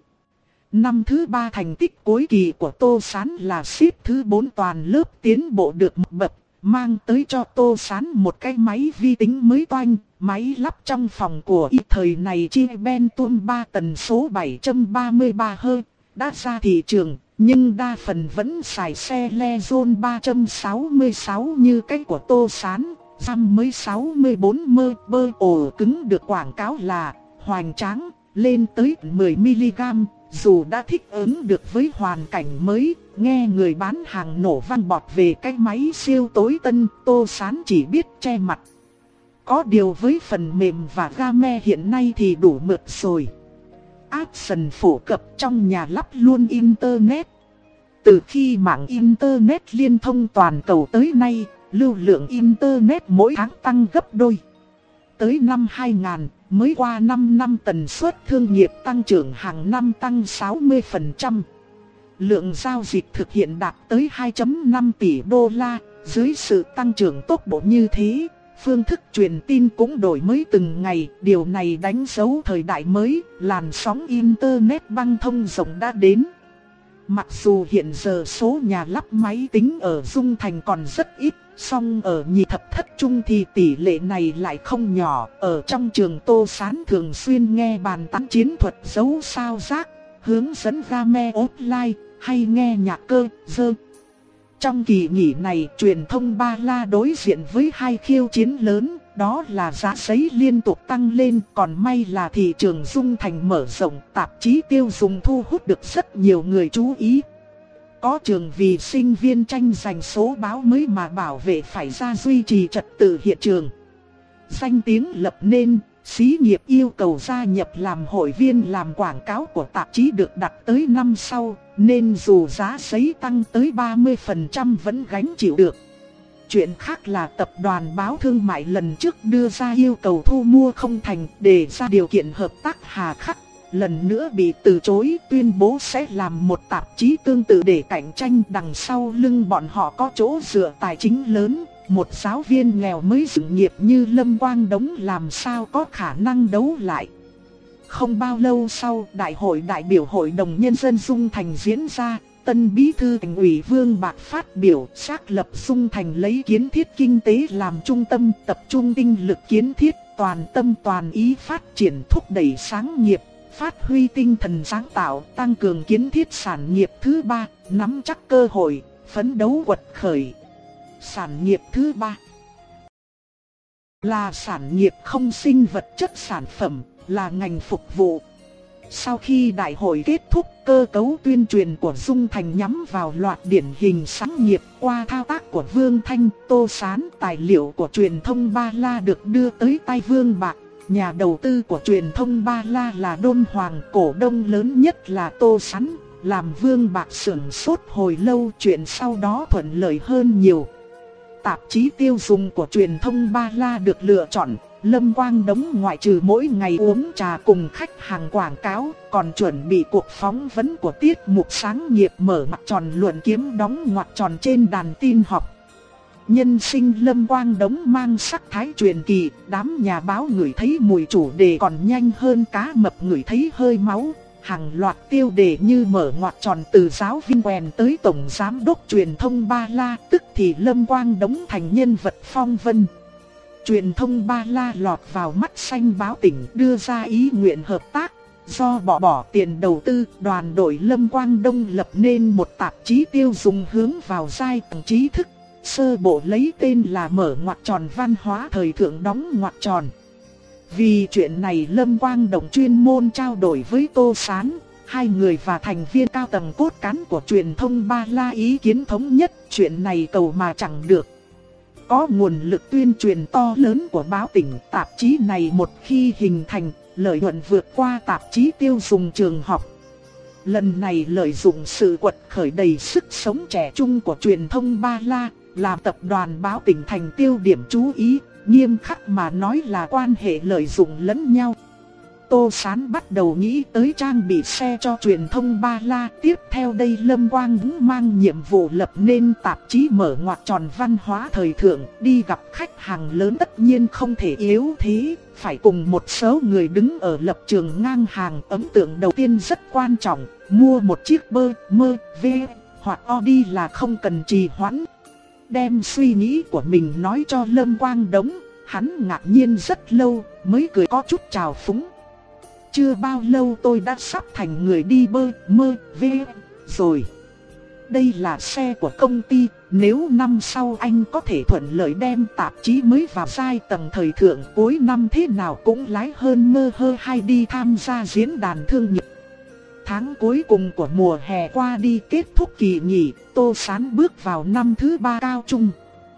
A: Năm thứ ba thành tích cuối kỳ của Tô Sán là xếp thứ bốn toàn lớp, tiến bộ được một bậc, mang tới cho Tô Sán một cái máy vi tính mới toanh. Máy lắp trong phòng của y thời này chia Pentium ba tần số bảy trăm ba mươi ba héc, đã ra thị trường, nhưng đa phần vẫn xài xe Celeron ba trăm sáu mươi sáu như cái của Tô Sán. RAM mới sáu mươi bốn mê bơ, ổ cứng được quảng cáo là hoành tráng, lên tới mười mi-li-gam. Dù đã thích ứng được với hoàn cảnh mới, nghe người bán hàng nổ vang bọt về cái máy siêu tối tân, Tô Sán chỉ biết che mặt. Có điều với phần mềm và game hiện nay thì đủ mượt rồi. Action phổ cập, trong nhà lắp luôn Internet. Từ khi mạng Internet liên thông toàn cầu tới nay, lưu lượng Internet mỗi tháng tăng gấp đôi. Tới năm hai nghìn, mới qua năm năm tần suất thương nghiệp tăng trưởng hàng năm tăng sáu mươi phần trăm. Lượng giao dịch thực hiện đạt tới hai phẩy năm tỷ đô la, dưới sự tăng trưởng tốc độ như thế, phương thức truyền tin cũng đổi mới từng ngày. Điều này đánh dấu thời đại mới, làn sóng Internet băng thông rộng đã đến. Mặc dù hiện giờ số nhà lắp máy tính ở Dung Thành còn rất ít, song ở nhị thập thất trung thì tỷ lệ này lại không nhỏ. Ở trong trường, Tô Sán thường xuyên nghe bàn tán chiến thuật giấu sao rác, hướng dẫn game offline, hay nghe nhạc cơ, dơ. Trong kỳ nghỉ này, truyền thông Ba La đối diện với hai khiêu chiến lớn, đó là giá giấy liên tục tăng lên, còn may là thị trường Dung Thành mở rộng, tạp chí tiêu dùng thu hút được rất nhiều người chú ý. Có trường vì sinh viên tranh giành số báo mới mà bảo vệ phải ra duy trì trật tự hiện trường. Danh tiếng lập nên, xí nghiệp yêu cầu gia nhập làm hội viên làm quảng cáo của tạp chí được đặt tới năm sau, nên dù giá giấy tăng tới ba mươi phần trăm vẫn gánh chịu được. Chuyện khác là tập đoàn báo thương mại lần trước đưa ra yêu cầu thu mua không thành, để ra điều kiện hợp tác hà khắc, lần nữa bị từ chối, tuyên bố sẽ làm một tạp chí tương tự để cạnh tranh. Đằng sau lưng bọn họ có chỗ dựa tài chính lớn, một giáo viên nghèo mới dựng nghiệp như Lâm Quang Đống làm sao có khả năng đấu lại. Không bao lâu sau, đại hội đại biểu Hội đồng Nhân dân Dung Thành diễn ra, tân bí thư Thành ủy Vương Bạc phát biểu xác lập Dung Thành lấy kiến thiết kinh tế làm trung tâm, tập trung tinh lực kiến thiết, toàn tâm toàn ý phát triển thúc đẩy sáng nghiệp, phát huy tinh thần sáng tạo, tăng cường kiến thiết sản nghiệp. Thứ ba, nắm chắc cơ hội, phấn đấu quật khởi. Sản nghiệp thứ ba là sản nghiệp không sinh vật chất sản phẩm, là ngành phục vụ. Sau khi đại hội kết thúc, cơ cấu tuyên truyền của Dung Thành nhắm vào loạt điển hình sáng nghiệp qua thao tác của Vương Thanh, Tô Sán. Tài liệu của truyền thông Ba La được đưa tới tay Vương Bạc. Nhà đầu tư của truyền thông Ba La là Đôn Hoàng, cổ đông lớn nhất là Tô Sán. Làm Vương Bạc sửng sốt hồi lâu, chuyện sau đó thuận lợi hơn nhiều. Tạp chí tiêu dùng của truyền thông Ba La được lựa chọn. Lâm Quang Đống ngoại trừ mỗi ngày uống trà cùng khách hàng quảng cáo, còn chuẩn bị cuộc phỏng vấn của tiết mục sáng nghiệp mở mặt tròn luận kiếm đóng ngoặc tròn trên đàn tin học. Nhân sinh Lâm Quang Đống mang sắc thái truyền kỳ, đám nhà báo ngửi thấy mùi chủ đề còn nhanh hơn cá mập ngửi thấy hơi máu. Hàng loạt tiêu đề như mở ngoặc tròn từ giáo viên quèn tới tổng giám đốc truyền thông Ba La, tức thì Lâm Quang Đống thành nhân vật phong vân. Truyền thông Ba La lọt vào mắt xanh báo tỉnh đưa ra ý nguyện hợp tác. Do bỏ bỏ tiền đầu tư, đoàn đội Lâm Quang Đông lập nên một tạp chí tiêu dùng hướng vào giai tầng trí thức. Sơ bộ lấy tên là mở ngoặc tròn văn hóa thời thượng đóng ngoặc tròn. Vì chuyện này Lâm Quang Đông chuyên môn trao đổi với Tô Sán. Hai người và thành viên cao tầng cốt cán của truyền thông Ba La ý kiến thống nhất, chuyện này cầu mà chẳng được. Có nguồn lực tuyên truyền to lớn của báo tỉnh, tạp chí này một khi hình thành, lợi nhuận vượt qua tạp chí tiêu dùng trường học. Lần này lợi dụng sự quật khởi đầy sức sống trẻ trung của truyền thông Ba La, làm tập đoàn báo tỉnh thành tiêu điểm chú ý, nghiêm khắc mà nói là quan hệ lợi dụng lẫn nhau. Tô Sán bắt đầu nghĩ tới trang bị xe cho truyền thông Ba La. Tiếp theo đây Lâm Quang Đống mang nhiệm vụ lập nên tạp chí mở ngoặc tròn văn hóa thời thượng. Đi gặp khách hàng lớn tất nhiên không thể yếu thế, phải cùng một số người đứng ở lập trường ngang hàng. Ấn tượng đầu tiên rất quan trọng, mua một chiếc bơ, mơ, ve hoặc Audi là không cần trì hoãn. Đem suy nghĩ của mình nói cho Lâm Quang Đống, hắn ngạc nhiên rất lâu mới cười có chút trào phúng. Chưa bao lâu tôi đã sắp thành người đi bơ, mơ, ve rồi. Đây là xe của công ty, nếu năm sau anh có thể thuận lợi đem tạp chí mới vào giai tầng thời thượng, cuối năm thế nào cũng lái hơn mơ hơ hay đi tham gia diễn đàn thương nghiệp. Tháng cuối cùng của mùa hè qua đi, kết thúc kỳ nghỉ, Tô Sán bước vào năm thứ ba cao trung.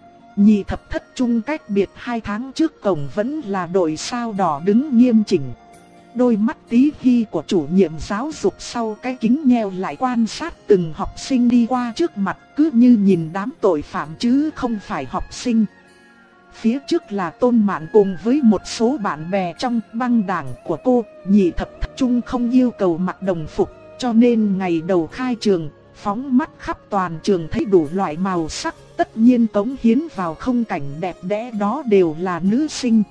A: Nhị thập thất trung cách biệt hai tháng trước cổng vẫn là đội sao đỏ đứng nghiêm chỉnh. Đôi mắt tí hi của chủ nhiệm giáo dục sau cái kính nheo lại quan sát từng học sinh đi qua trước mặt, cứ như nhìn đám tội phạm chứ không phải học sinh. Phía trước là Tôn Mạn cùng với một số bạn bè trong băng đảng của cô. Nhị thập thất trung không yêu cầu mặc đồng phục, cho nên ngày đầu khai trường, phóng mắt khắp toàn trường thấy đủ loại màu sắc. Tất nhiên cống hiến vào không cảnh đẹp đẽ đó đều là nữ sinh.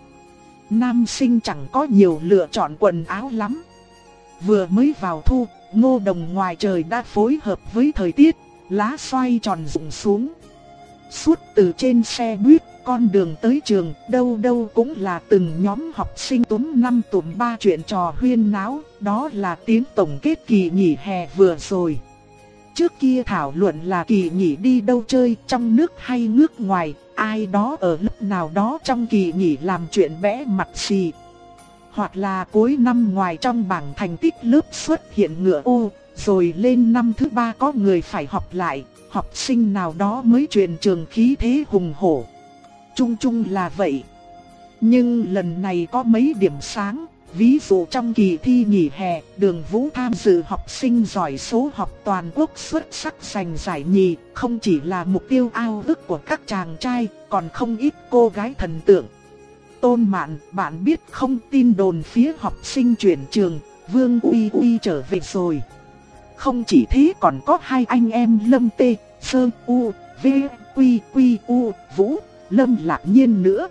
A: Nam sinh chẳng có nhiều lựa chọn quần áo lắm. Vừa mới vào thu, ngô đồng ngoài trời đã phối hợp với thời tiết, lá xoay tròn rụng xuống. Suốt từ trên xe buýt, con đường tới trường, đâu đâu cũng là từng nhóm học sinh túm năm tụm ba chuyện trò huyên náo. Đó là tiếng tổng kết kỳ nghỉ hè vừa rồi. Trước kia thảo luận là kỳ nghỉ đi đâu chơi, trong nước hay nước ngoài. Ai đó ở lớp nào đó trong kỳ nghỉ làm chuyện bẽ mặt xì. Hoặc là cuối năm ngoài trong bảng thành tích lớp xuất hiện ngựa ô, rồi lên năm thứ ba có người phải học lại, học sinh nào đó mới truyền trường khí thế hùng hổ. Chung chung là vậy. Nhưng lần này có mấy điểm sáng. Ví dụ trong kỳ thi nghỉ hè, Đường Vũ tham dự học sinh giỏi số học toàn quốc xuất sắc giành giải nhì, không chỉ là mục tiêu ao ước của các chàng trai, còn không ít cô gái thần tượng. Tôn Mạn, bạn biết không, tin đồn phía học sinh chuyển trường, Vương Uy Uy trở về rồi. Không chỉ thế còn có hai anh em Lâm Tê, Sơn U, V, Quy Quy U, Vũ, Lâm Lạc Nhiên nữa.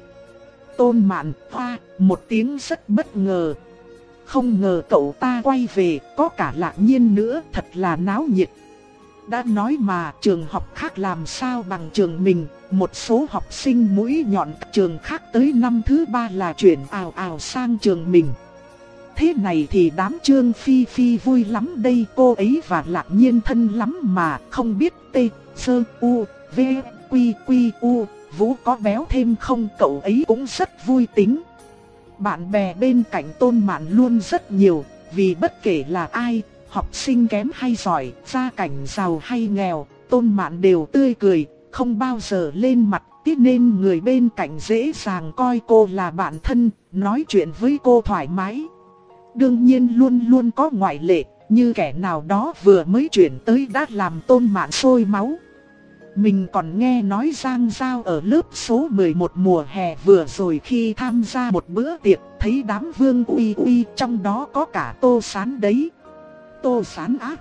A: Tôn Mạn Hoa, một tiếng rất bất ngờ. Không ngờ cậu ta quay về, có cả Lạc Nhiên nữa, thật là náo nhiệt. Đã nói mà, trường học khác làm sao bằng trường mình, một số học sinh mũi nhọn trường khác tới năm thứ ba là chuyển ào ào sang trường mình. Thế này thì đám Trương Phi Phi vui lắm đây, cô ấy và Lạc Nhiên thân lắm mà, không biết T, Sơ, U, V, Quy, Quy, U, Vũ có béo thêm không, cậu ấy cũng rất vui tính. Bạn bè bên cạnh Tôn Mạn luôn rất nhiều, vì bất kể là ai, học sinh kém hay giỏi, gia cảnh giàu hay nghèo, Tôn Mạn đều tươi cười, không bao giờ lên mặt, thế nên người bên cạnh dễ dàng coi cô là bạn thân, nói chuyện với cô thoải mái. Đương nhiên luôn luôn có ngoại lệ, như kẻ nào đó vừa mới chuyển tới đã làm Tôn Mạn sôi máu. Mình còn nghe nói Giang Giao ở lớp số mười một mùa hè vừa rồi khi tham gia một bữa tiệc, thấy đám Vương Uy Uy trong đó có cả Tô Sán đấy. Tô Sán á?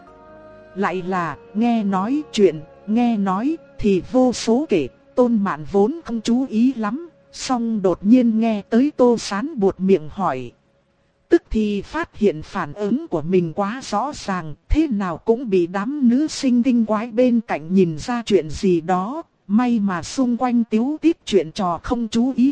A: Lại là, nghe nói chuyện, nghe nói thì vô số kể, Tôn Mạn vốn không chú ý lắm, song đột nhiên nghe tới Tô Sán buột miệng hỏi. Tức thì phát hiện phản ứng của mình quá rõ ràng, thế nào cũng bị đám nữ sinh tinh quái bên cạnh nhìn ra chuyện gì đó, may mà xung quanh tíu tít chuyện trò không chú ý.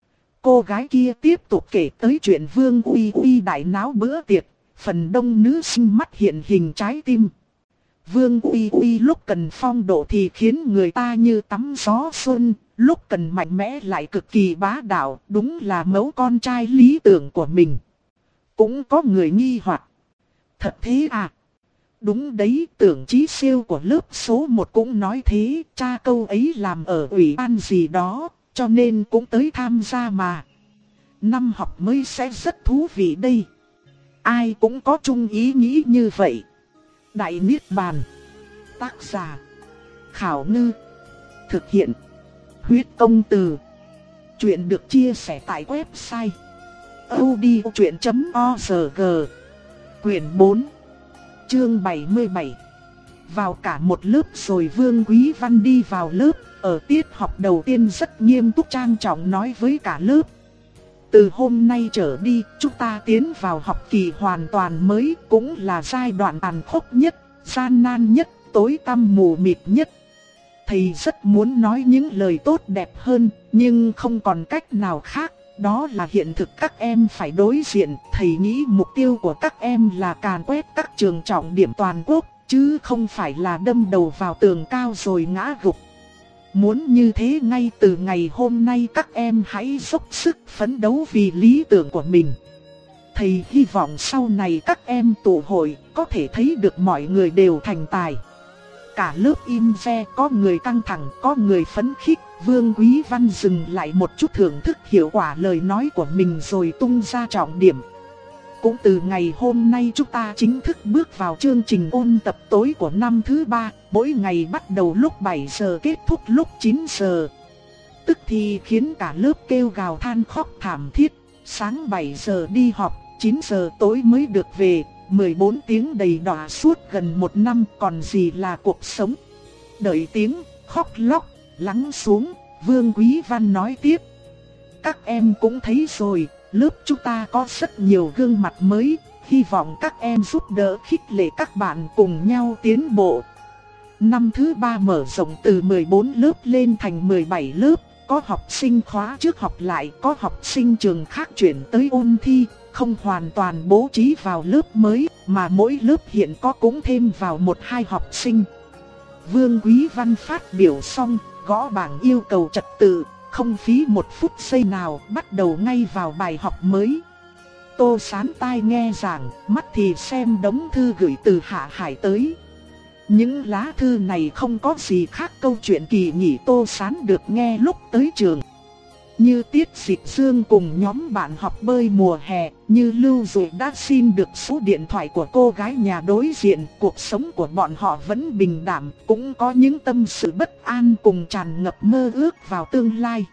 A: Cô gái kia tiếp tục kể tới chuyện Vương Uy Uy đại náo bữa tiệc, phần đông nữ sinh mắt hiện hình trái tim. Vương Uy Uy lúc cần phong độ thì khiến người ta như tắm gió xuân, lúc cần mạnh mẽ lại cực kỳ bá đạo, đúng là mẫu con trai lý tưởng của mình. Cũng có người nghi hoặc. Thật thế à? Đúng đấy, Tưởng Chí Siêu của lớp số một cũng nói thế, cha câu ấy làm ở ủy ban gì đó, cho nên cũng tới tham gia mà. Năm học mới sẽ rất thú vị đây. Ai cũng có chung ý nghĩ như vậy. Đại Niết Bàn. Tác giả Khảo Ngư. Thực hiện Huyết Công Từ. Chuyện được chia sẻ tại website audiochuyện chấm org. Quyển bốn, chương bảy mươi bảy. Vào cả một lớp rồi Vương Quý Văn đi vào lớp, ở tiết học đầu tiên rất nghiêm túc trang trọng nói với cả lớp. Từ hôm nay trở đi, chúng ta tiến vào học kỳ hoàn toàn mới, cũng là giai đoạn tàn khốc nhất, gian nan nhất, tối tăm mù mịt nhất. Thầy rất muốn nói những lời tốt đẹp hơn, nhưng không còn cách nào khác. Đó là hiện thực các em phải đối diện. Thầy nghĩ mục tiêu của các em là càn quét các trường trọng điểm toàn quốc, chứ không phải là đâm đầu vào tường cao rồi ngã gục. Muốn như thế ngay từ ngày hôm nay các em hãy dốc sức phấn đấu vì lý tưởng của mình. Thầy hy vọng sau này các em tụ hội có thể thấy được mọi người đều thành tài. Cả lớp im re, có người căng thẳng, có người phấn khích. Vương Quý Văn dừng lại một chút thưởng thức hiệu quả lời nói của mình rồi tung ra trọng điểm. Cũng từ ngày hôm nay chúng ta chính thức bước vào chương trình ôn tập tối của năm thứ ba, mỗi ngày bắt đầu lúc bảy giờ kết thúc lúc chín giờ. Tức thì khiến cả lớp kêu gào than khóc thảm thiết, sáng bảy giờ đi học, chín giờ tối mới được về, mười bốn tiếng đầy đọa suốt gần một năm, còn gì là cuộc sống. Đợi tiếng khóc lóc lắng xuống, Vương Quý Văn nói tiếp. Các em cũng thấy rồi, lớp chúng ta có rất nhiều gương mặt mới, hy vọng các em giúp đỡ khích lệ các bạn cùng nhau tiến bộ. Năm thứ ba mở rộng từ mười bốn lớp lên thành mười bảy lớp, có học sinh khóa trước học lại, có học sinh trường khác chuyển tới ôn thi, không hoàn toàn bố trí vào lớp mới, mà mỗi lớp hiện có cũng thêm vào một hai học sinh. Vương Quý Văn phát biểu xong, gõ bảng yêu cầu trật tự, không phí một phút giây nào, bắt đầu ngay vào bài học mới. Tô Sán tai nghe giảng, mắt thì xem đống thư gửi từ Hạ Hải tới. Những lá thư này không có gì khác câu chuyện kỳ nghỉ Tô Sán được nghe lúc tới trường. Như Tiết Dịch Dương cùng nhóm bạn học bơi mùa hè, như Lưu Dụ đã xin được số điện thoại của cô gái nhà đối diện, cuộc sống của bọn họ vẫn bình đạm, cũng có những tâm sự bất an cùng tràn ngập mơ ước vào tương lai.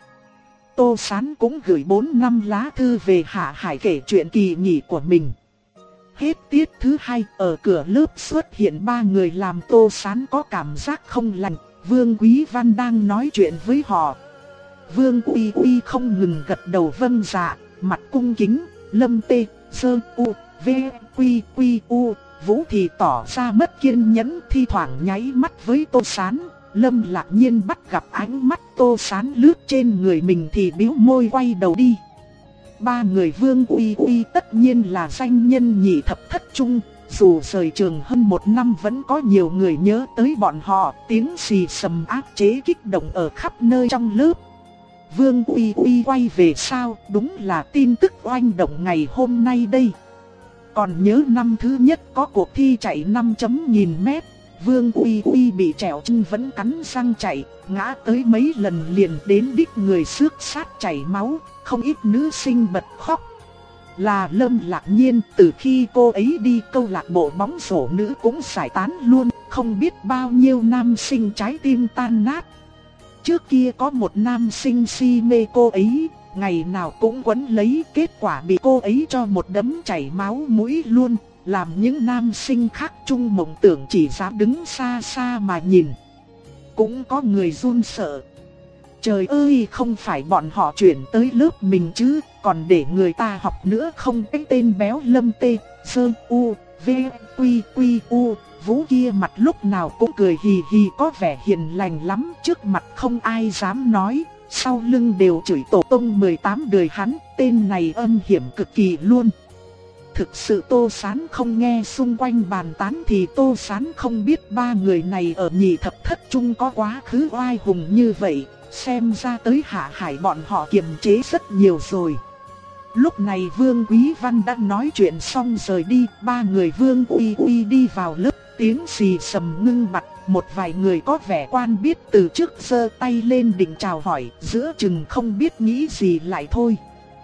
A: Tô Sán cũng gửi bốn năm lá thư về Hạ Hải kể chuyện kỳ nghỉ của mình. Hết tiết thứ hai, ở cửa lớp xuất hiện ba người làm Tô Sán có cảm giác không lành. Vương Quý Văn đang nói chuyện với họ. Vương Uy Uy không ngừng gật đầu vâng dạ, mặt cung kính. Lâm Tê, Sơ U, V, Quy Quy U, Vũ thì tỏ ra mất kiên nhẫn, thi thoảng nháy mắt với Tô Sán. Lâm Lạc Nhiên bắt gặp ánh mắt Tô Sán lướt trên người mình thì bĩu môi quay đầu đi. Ba người Vương Uy Uy tất nhiên là danh nhân nhị thập thất trung, dù rời trường hơn một năm vẫn có nhiều người nhớ tới bọn họ, tiếng xì xầm áp chế kích động ở khắp nơi trong lớp. Vương Uy Uy quay về sao, đúng là tin tức oanh động ngày hôm nay đây. Còn nhớ năm thứ nhất có cuộc thi chạy năm chấm nghìn mét, Vương Uy Uy bị trèo chân vẫn cắn răng chạy, ngã tới mấy lần liền đến đích người xước sát chảy máu, không ít nữ sinh bật khóc. Là Lâm Lạc Nhiên, từ khi cô ấy đi câu lạc bộ bóng rổ nữ cũng giải tán luôn, không biết bao nhiêu nam sinh trái tim tan nát. Trước kia có một nam sinh si mê cô ấy, ngày nào cũng quấn lấy, kết quả bị cô ấy cho một đấm chảy máu mũi luôn, làm những nam sinh khác chung mộng tưởng chỉ dám đứng xa xa mà nhìn. Cũng có người run sợ. Trời ơi, không phải bọn họ chuyển tới lớp mình chứ, còn để người ta học nữa không. Cái tên béo Lâm Tê, Sơ U, V, Quy Quy U, Vũ kia mặt lúc nào cũng cười hì hì, có vẻ hiền lành lắm, trước mặt không ai dám nói, sau lưng đều chửi tổ tông mười tám đời hắn, tên này âm hiểm cực kỳ luôn. Thực sự Tô Sán không nghe xung quanh bàn tán thì Tô Sán không biết ba người này ở nhị thập thất trung có quá khứ oai hùng như vậy, xem ra tới Hạ Hải bọn họ kiềm chế rất nhiều rồi. Lúc này Vương Quý Văn đã nói chuyện xong rời đi, ba người Vương Uy Uy đi vào lớp, tiếng xì xầm ngưng bặt, một vài người có vẻ quan biết từ trước giơ tay lên định chào hỏi, giữa chừng không biết nghĩ gì lại thôi.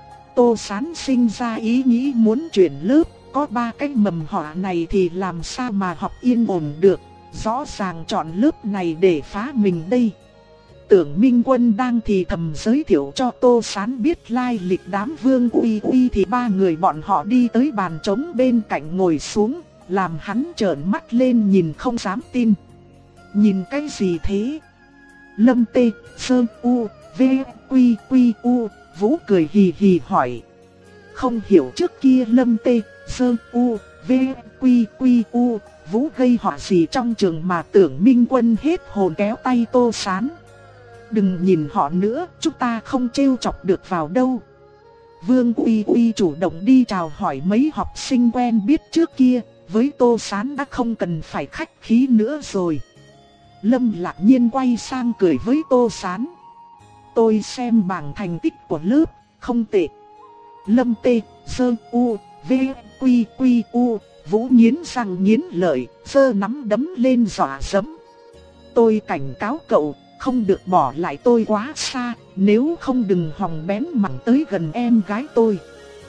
A: Tô Sán sinh ra ý nghĩ muốn chuyển lớp, có ba cái mầm họa này thì làm sao mà học yên ổn được, rõ ràng chọn lớp này để phá mình đây. Tưởng Minh Quân đang thì thầm giới thiệu cho Tô Sán biết lai lịch đám Vương Uy Uy thì ba người bọn họ đi tới bàn trống bên cạnh ngồi xuống, làm hắn trợn mắt lên nhìn không dám tin. Nhìn cái gì thế? Lâm Tê, Sơ U, V, Quy Quy U, Vũ cười hì hì hỏi. Không hiểu trước kia Lâm Tê, Sơ U, V, Quy Quy U, Vũ gây họa gì trong trường mà Tưởng Minh Quân hết hồn kéo tay Tô Sán. Đừng nhìn họ nữa, chúng ta không trêu chọc được vào đâu. Vương Uy Uy chủ động đi chào hỏi mấy học sinh quen biết trước kia, với Tô Sán đã không cần phải khách khí nữa rồi. Lâm Lạc Nhiên quay sang cười với Tô Sán. Tôi xem bảng thành tích của lớp, không tệ. Lâm Tê, Sơ U, V, Quy Quy U, Vũ nghiến răng nghiến lợi, giơ nắm đấm lên dọa dẫm. Tôi cảnh cáo cậu, không được bỏ lại tôi quá xa, nếu không đừng hòng bén mảng tới gần em gái tôi.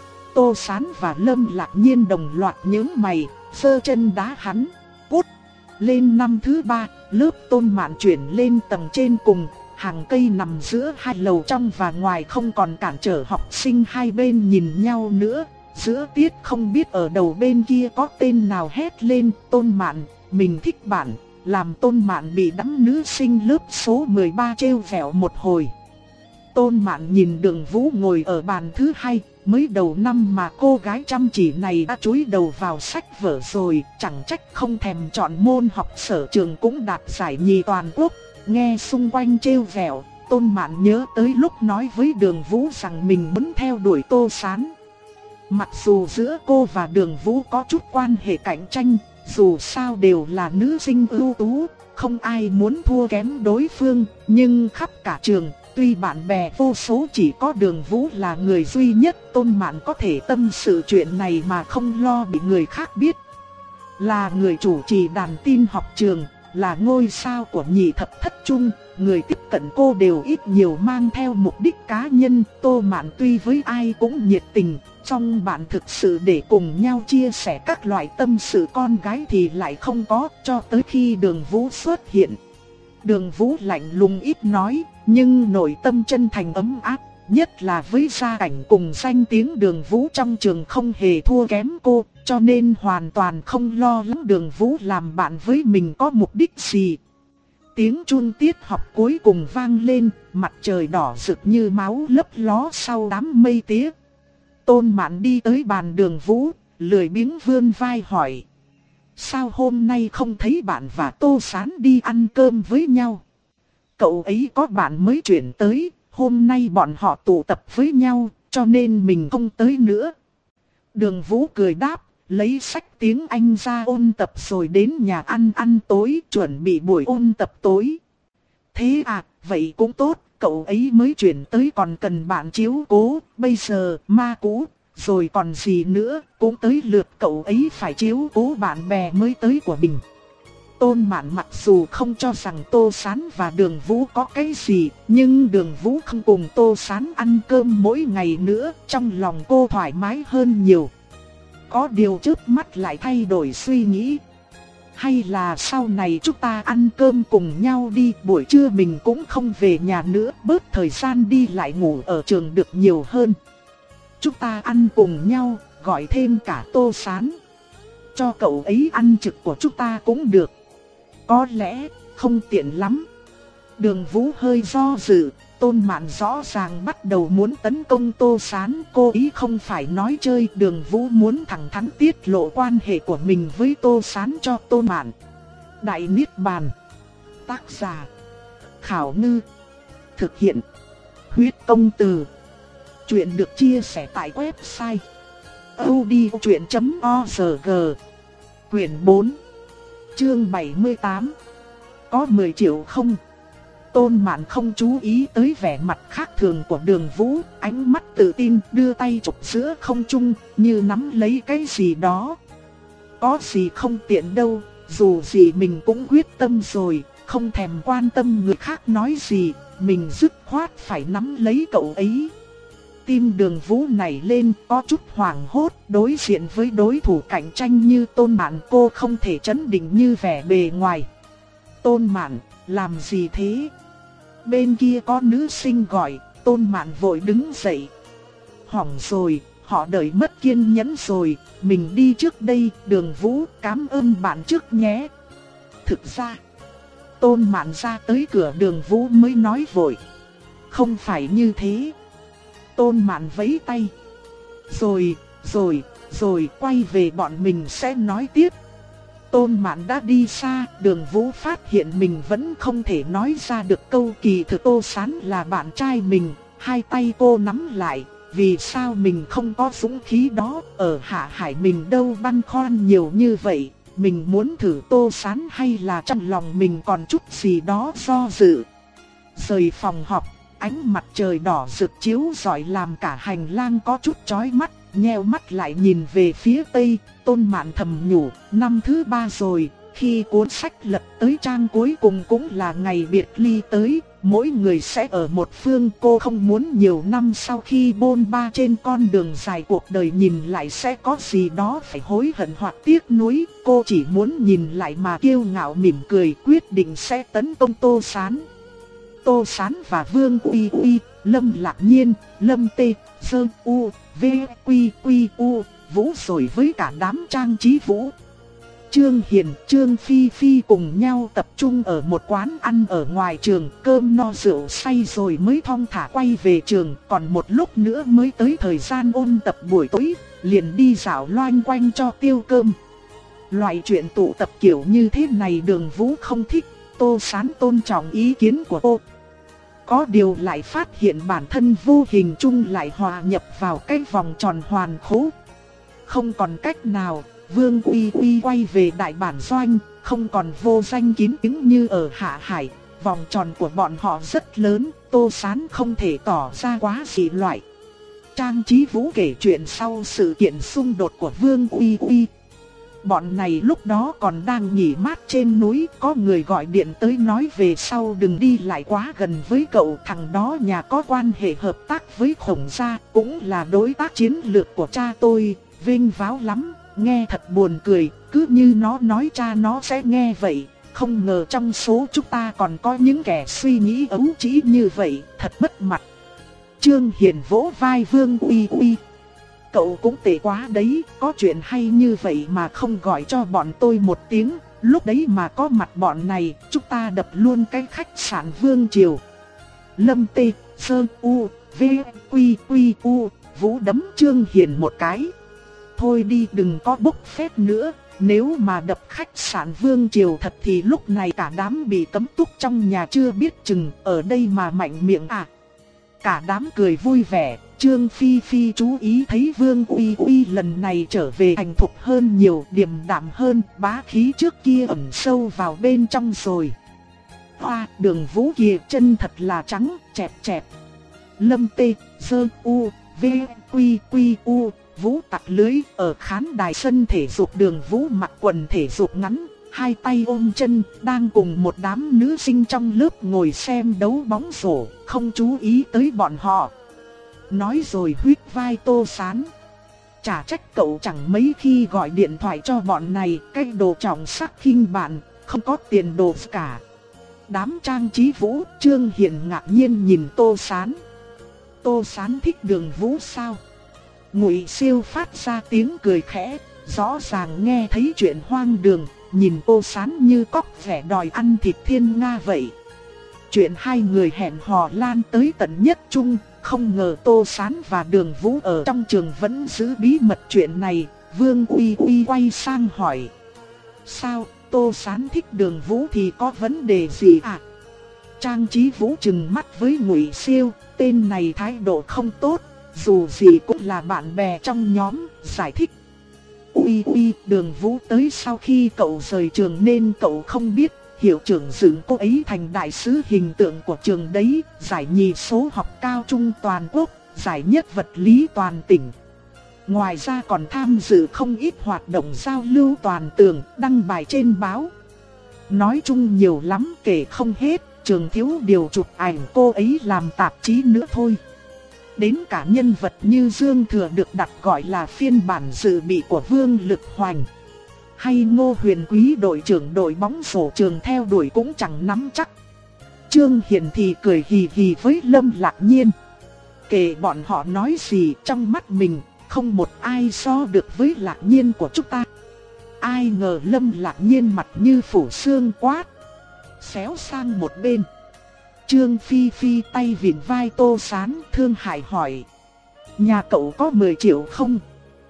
A: Tô Sán và Lâm Lạc Nhiên đồng loạt nhướng mày, giơ chân đá hắn. Cút! Lên năm thứ ba, lớp Tôn Mạn chuyển lên tầng trên cùng, hàng cây nằm giữa hai lầu trong và ngoài không còn cản trở học sinh hai bên nhìn nhau nữa. Giữa tiết không biết ở đầu bên kia có tên nào hét lên, Tôn Mạn, mình thích bạn. Làm Tôn Mạn bị đám nữ sinh lớp số mười ba trêu vẹo một hồi. Tôn Mạn nhìn Đường Vũ ngồi ở bàn thứ hai, mới đầu năm mà cô gái chăm chỉ này đã chúi đầu vào sách vở rồi, chẳng trách không thèm chọn môn học sở trường cũng đạt giải nhì toàn quốc. Nghe xung quanh trêu vẹo, Tôn Mạn nhớ tới lúc nói với Đường Vũ rằng mình muốn theo đuổi Tô Sán. Mặc dù giữa cô và Đường Vũ có chút quan hệ cạnh tranh, dù sao đều là nữ sinh ưu tú, không ai muốn thua kém đối phương, nhưng khắp cả trường, tuy bạn bè vô số chỉ có Đường Vũ là người duy nhất Tôn Mạn có thể tâm sự chuyện này mà không lo bị người khác biết. Là người chủ trì đàn tin học trường, là ngôi sao của nhị thập thất trung, người tiếp cận cô đều ít nhiều mang theo mục đích cá nhân. Tô Mạn tuy với ai cũng nhiệt tình, song bạn thực sự để cùng nhau chia sẻ các loại tâm sự con gái thì lại không có, cho tới khi Đường Vũ xuất hiện. Đường Vũ lạnh lùng ít nói, nhưng nội tâm chân thành ấm áp, nhất là với gia cảnh cùng danh tiếng Đường Vũ trong trường không hề thua kém cô, cho nên hoàn toàn không lo lắng Đường Vũ làm bạn với mình có mục đích gì. tiếng chuông tiết học cuối cùng vang lên, mặt trời đỏ rực như máu lấp ló sau đám mây tía. Tôn Mạn đi tới bàn Đường Vũ, lười biếng vươn vai hỏi. Sao hôm nay không thấy bạn và Tô Sán đi ăn cơm với nhau? Cậu ấy có bạn mới chuyển tới, hôm nay bọn họ tụ tập với nhau, cho nên mình không tới nữa. Đường Vũ cười đáp, lấy sách tiếng Anh ra ôn tập rồi đến nhà ăn ăn tối, chuẩn bị buổi ôn tập tối. Thế à, vậy cũng tốt, cậu ấy mới chuyển tới còn cần bạn chiếu cố, bây giờ ma cũ, rồi còn gì nữa, cũng tới lượt cậu ấy phải chiếu cố bạn bè mới tới của mình. Tôn Mạn mặc dù không cho rằng Tô Sán và Đường Vũ có cái gì, nhưng Đường Vũ không cùng Tô Sán ăn cơm mỗi ngày nữa, trong lòng cô thoải mái hơn nhiều. Có điều trước mắt lại thay đổi suy nghĩ. Hay là sau này chúng ta ăn cơm cùng nhau đi, buổi trưa mình cũng không về nhà nữa, bớt thời gian đi lại ngủ ở trường được nhiều hơn. Chúng ta ăn cùng nhau, gọi thêm cả Tô Sán. Cho cậu ấy ăn trực của chúng ta cũng được. Có lẽ không tiện lắm. Đường Vũ hơi do dự, Tôn Mạn rõ ràng bắt đầu muốn tấn công Tô Sán. Cô ý không phải nói chơi, Đường Vũ muốn thẳng thắn tiết lộ quan hệ của mình với Tô Sán cho Tôn Mạn. Đại Niết Bàn. Tác giả Khảo Ngư. Thực hiện Huyết Công Từ. Chuyện được chia sẻ tại website audiochuyện chấm org. Quyển bốn, chương bảy mươi tám. Có mười triệu không? Tôn Mạn không chú ý tới vẻ mặt khác thường của Đường Vũ, ánh mắt tự tin đưa tay chụp giữa không trung, như nắm lấy cái gì đó. Có gì không tiện đâu, dù gì mình cũng quyết tâm rồi, không thèm quan tâm người khác nói gì, mình dứt khoát phải nắm lấy cậu ấy. Tim Đường Vũ nảy lên, có chút hoảng hốt, đối diện với đối thủ cạnh tranh như Tôn Mạn, cô không thể trấn định như vẻ bề ngoài. Tôn Mạn, làm gì thế? Bên kia có nữ sinh gọi, Tôn Mạn vội đứng dậy. Hỏng rồi, họ đợi mất kiên nhẫn rồi, mình đi trước đây. Đường Vũ, cảm ơn bạn trước nhé. Thực ra, Tôn Mạn ra tới cửa, Đường Vũ mới nói vội. Không phải như thế. Tôn Mạn vẫy tay. Rồi, rồi, rồi quay về bọn mình sẽ nói tiếp. Tôn Mạn đã đi xa, Đường Vũ phát hiện mình vẫn không thể nói ra được câu kỳ thực Tô Sán là bạn trai mình. Hai tay cô nắm lại, vì sao mình không có dũng khí đó, ở Hạ Hải mình đâu băn khoăn nhiều như vậy. Mình muốn thử Tô Sán hay là trong lòng mình còn chút gì đó do dự. Rời phòng học, ánh mặt trời đỏ rực chiếu rọi làm cả hành lang có chút chói mắt. Nheo mắt lại nhìn về phía tây, Tôn Mạn thầm nhủ, năm thứ ba rồi, khi cuốn sách lật tới trang cuối cùng cũng là ngày biệt ly tới, mỗi người sẽ ở một phương. Cô không muốn nhiều năm sau khi bôn ba trên con đường dài cuộc đời nhìn lại sẽ có gì đó phải hối hận hoặc tiếc nuối. Cô chỉ muốn nhìn lại mà kiêu ngạo mỉm cười, quyết định sẽ tấn công Tô Sán. Tô Sán và Vương Uy Uy, Lâm Lạc Nhiên, Lâm Tê, Sơn U, V, Quy, Quy, U, Vũ rồi với cả đám Trang Trí Vũ, Trương Hiền, Trương Phi Phi cùng nhau tập trung ở một quán ăn ở ngoài trường, cơm no rượu say rồi mới thong thả quay về trường, còn một lúc nữa mới tới thời gian ôn tập buổi tối, liền đi dạo loanh quanh cho tiêu cơm. Loại chuyện tụ tập kiểu như thế này Đường Vũ không thích, Tô Sán tôn trọng ý kiến của cô. Có điều lại phát hiện bản thân vô hình chung lại hòa nhập vào cái vòng tròn hoàn khố. Không còn cách nào, Vương Uy Uy quay về đại bản doanh, không còn vô danh kín tiếng như ở Hạ Hải. Vòng tròn của bọn họ rất lớn, Tô Sán không thể tỏ ra quá dị loại. Trang Trí Vũ kể chuyện sau sự kiện xung đột của Vương Uy Uy. Bọn này lúc đó còn đang nghỉ mát trên núi, có người gọi điện tới nói về sau đừng đi lại quá gần với cậu. Thằng đó nhà có quan hệ hợp tác với Khổng gia, cũng là đối tác chiến lược của cha tôi, vinh váo lắm, nghe thật buồn cười, cứ như nó nói cha nó sẽ nghe vậy. Không ngờ trong số chúng ta còn có những kẻ suy nghĩ ấu trĩ như vậy, thật mất mặt. Trương Hiền vỗ vai Vương Uy Uy. Cậu cũng tệ quá đấy, có chuyện hay như vậy mà không gọi cho bọn tôi một tiếng, Lúc đấy mà có mặt bọn này, chúng ta đập luôn cái khách sạn Vương Triều. Lâm Tê, Sơ U, V, Quy, Quy, U, Vũ đấm Trương Hiền một cái. Thôi đi, đừng có bốc phét nữa, nếu mà đập khách sạn Vương Triều thật thì lúc này cả đám bị cấm túc trong nhà chưa biết chừng, ở đây mà mạnh miệng à. Cả đám cười vui vẻ. Trương Phi Phi chú ý thấy Vương Uy Uy lần này trở về thành thục hơn nhiều, điềm đạm hơn, bá khí trước kia ẩn sâu vào bên trong rồi. Hoa, Đường Vũ kìa, chân thật là trắng, chẹp chẹp. Lâm Tê, Sơ U, V, Quy, Quy, U, Vũ tặc lưới. Ở khán đài sân thể dục, Đường Vũ mặc quần thể dục ngắn, hai tay ôm chân, đang cùng một đám nữ sinh trong lớp ngồi xem đấu bóng rổ, không chú ý tới bọn họ. Nói rồi huýt vai Tô Sán. Chả trách cậu chẳng mấy khi gọi điện thoại cho bọn này, cái đồ trọng sắc khinh bạn, không có tiền đồ cả. Đám Trang Chí Vũ, Trương Hiền ngạc nhiên nhìn Tô Sán. Tô Sán thích Đường Vũ sao? Ngụy Siêu phát ra tiếng cười khẽ, rõ ràng nghe thấy chuyện hoang đường, nhìn Tô Sán như cóc vẻ đòi ăn thịt thiên nga vậy. Chuyện hai người hẹn hò lan tới tận nhất trung. Không ngờ Tô Sán và Đường Vũ ở trong trường vẫn giữ bí mật chuyện này. Vương Uy Uy quay sang hỏi: sao, Tô Sán thích Đường Vũ thì có vấn đề gì à? Trang Chí Vũ trừng mắt với Ngụy Siêu, tên này thái độ không tốt, dù gì cũng là bạn bè trong nhóm, giải thích. Uy Uy, Đường Vũ tới sau khi cậu rời trường nên cậu không biết. Hiệu trưởng dựng cô ấy thành đại sứ hình tượng của trường đấy, giải nhì số học cao trung toàn quốc, giải nhất vật lý toàn tỉnh. Ngoài ra còn tham dự không ít hoạt động giao lưu toàn tường, đăng bài trên báo. Nói chung nhiều lắm kể không hết, trường thiếu điều chụp ảnh cô ấy làm tạp chí nữa thôi. Đến cả nhân vật như Dương Thừa được đặt gọi là phiên bản dự bị của Vương Lực Hoành. Hay Ngô Huyền Quý đội trưởng đội bóng rổ trường theo đuổi cũng chẳng nắm chắc. Trương Hiền thì cười hì hì với Lâm Lạc Nhiên. Kể bọn họ nói gì, trong mắt mình, không một ai so được với Lạc Nhiên của chúng ta. Ai ngờ Lâm Lạc Nhiên mặt như phủ xương quát: xéo sang một bên. Trương Phi Phi tay vịn vai Tô Sán, thương hại hỏi: nhà cậu có mười triệu không?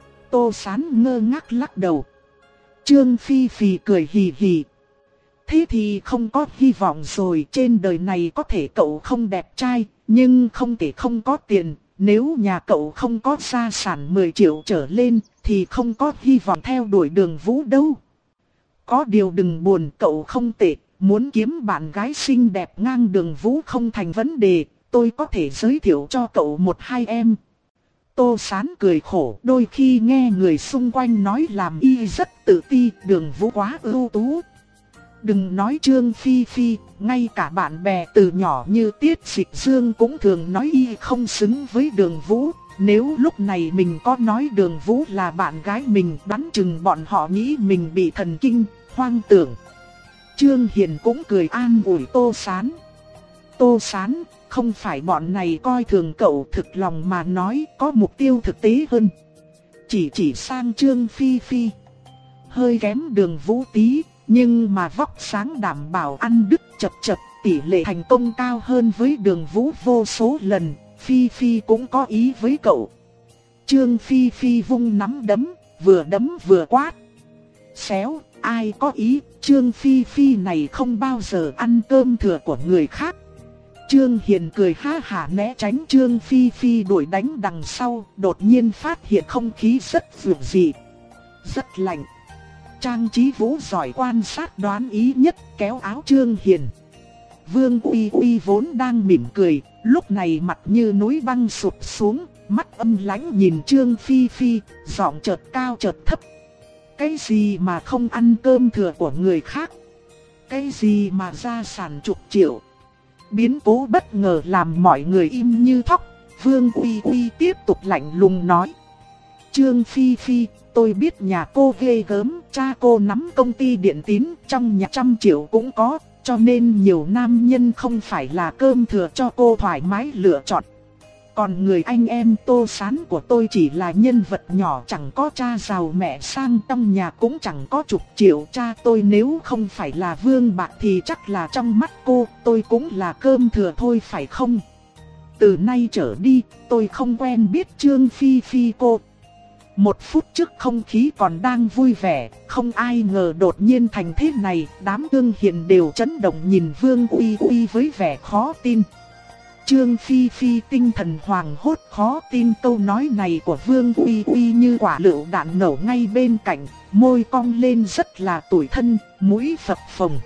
A: Tô Sán ngơ ngác lắc đầu. Trương Phi Phi cười hì hì: thế thì không có hy vọng rồi, trên đời này có thể cậu không đẹp trai, nhưng không thể không có tiền. Nếu nhà cậu không có gia sản mười triệu trở lên, thì không có hy vọng theo đuổi Đường Vũ đâu. Có điều đừng buồn, cậu không tệ, muốn kiếm bạn gái xinh đẹp ngang Đường Vũ không thành vấn đề, tôi có thể giới thiệu cho cậu một hai em. Tô Sán cười khổ, đôi khi nghe người xung quanh nói làm y rất tự ti, Đường Vũ quá ưu tú. Đừng nói Trương Phi Phi, ngay cả bạn bè từ nhỏ như Tiết Dịch Dương cũng thường nói y không xứng với Đường Vũ. Nếu lúc này mình có nói Đường Vũ là bạn gái mình, đoán chừng bọn họ nghĩ mình bị thần kinh, hoang tưởng. Trương Hiền cũng cười an ủi Tô Sán. Tô Sán, không phải bọn này coi thường cậu, thực lòng mà nói có mục tiêu thực tế hơn. Chỉ chỉ sang Trương Phi Phi, hơi kém Đường Vũ tí, nhưng mà vóc sáng đảm bảo ăn đứt chập chập, tỷ lệ thành công cao hơn với Đường Vũ vô số lần. Phi Phi cũng có ý với cậu. Trương Phi Phi vung nắm đấm, vừa đấm vừa quát: xéo, ai có ý, Trương Phi Phi này không bao giờ ăn cơm thừa của người khác. Trương Hiền cười ha hả né tránh Trương Phi Phi đuổi đánh đằng sau, đột nhiên phát hiện không khí rất dịu dị, rất lạnh. Trang Chí Vũ giỏi quan sát đoán ý nhất, kéo áo Trương Hiền. Vương Uy Uy vốn đang mỉm cười, lúc này mặt như núi băng sụp xuống, mắt âm lãnh nhìn Trương Phi Phi, giọng chợt cao chợt thấp. Cái gì mà không ăn cơm thừa của người khác? Cái gì mà gia sản chục triệu? Biến cố bất ngờ làm mọi người im như thóc. Vương Uy Uy tiếp tục lạnh lùng nói: Trương Phi Phi, tôi biết nhà cô ghê gớm, cha cô nắm công ty điện tín, trong nhà trăm triệu cũng có, cho nên nhiều nam nhân không phải là cơm thừa cho cô thoải mái lựa chọn. Còn người anh em Tô Sán của tôi chỉ là nhân vật nhỏ, chẳng có cha giàu mẹ sang, trong nhà cũng chẳng có chục triệu. Cha tôi nếu không phải là vương bạc thì chắc là trong mắt cô, tôi cũng là cơm thừa thôi phải không? Từ nay trở đi, tôi không quen biết Trương Phi Phi cô. Một phút trước không khí còn đang vui vẻ, không ai ngờ đột nhiên thành thế này. Đám Ương Hiền đều chấn động nhìn Vương Uy Uy với vẻ khó tin. Trương Phi Phi tinh thần hoàng hốt, khó tin câu nói này của Vương Uy Uy như quả lựu đạn nổ ngay bên cạnh, môi cong lên rất là tủi thân, mũi phập phồng.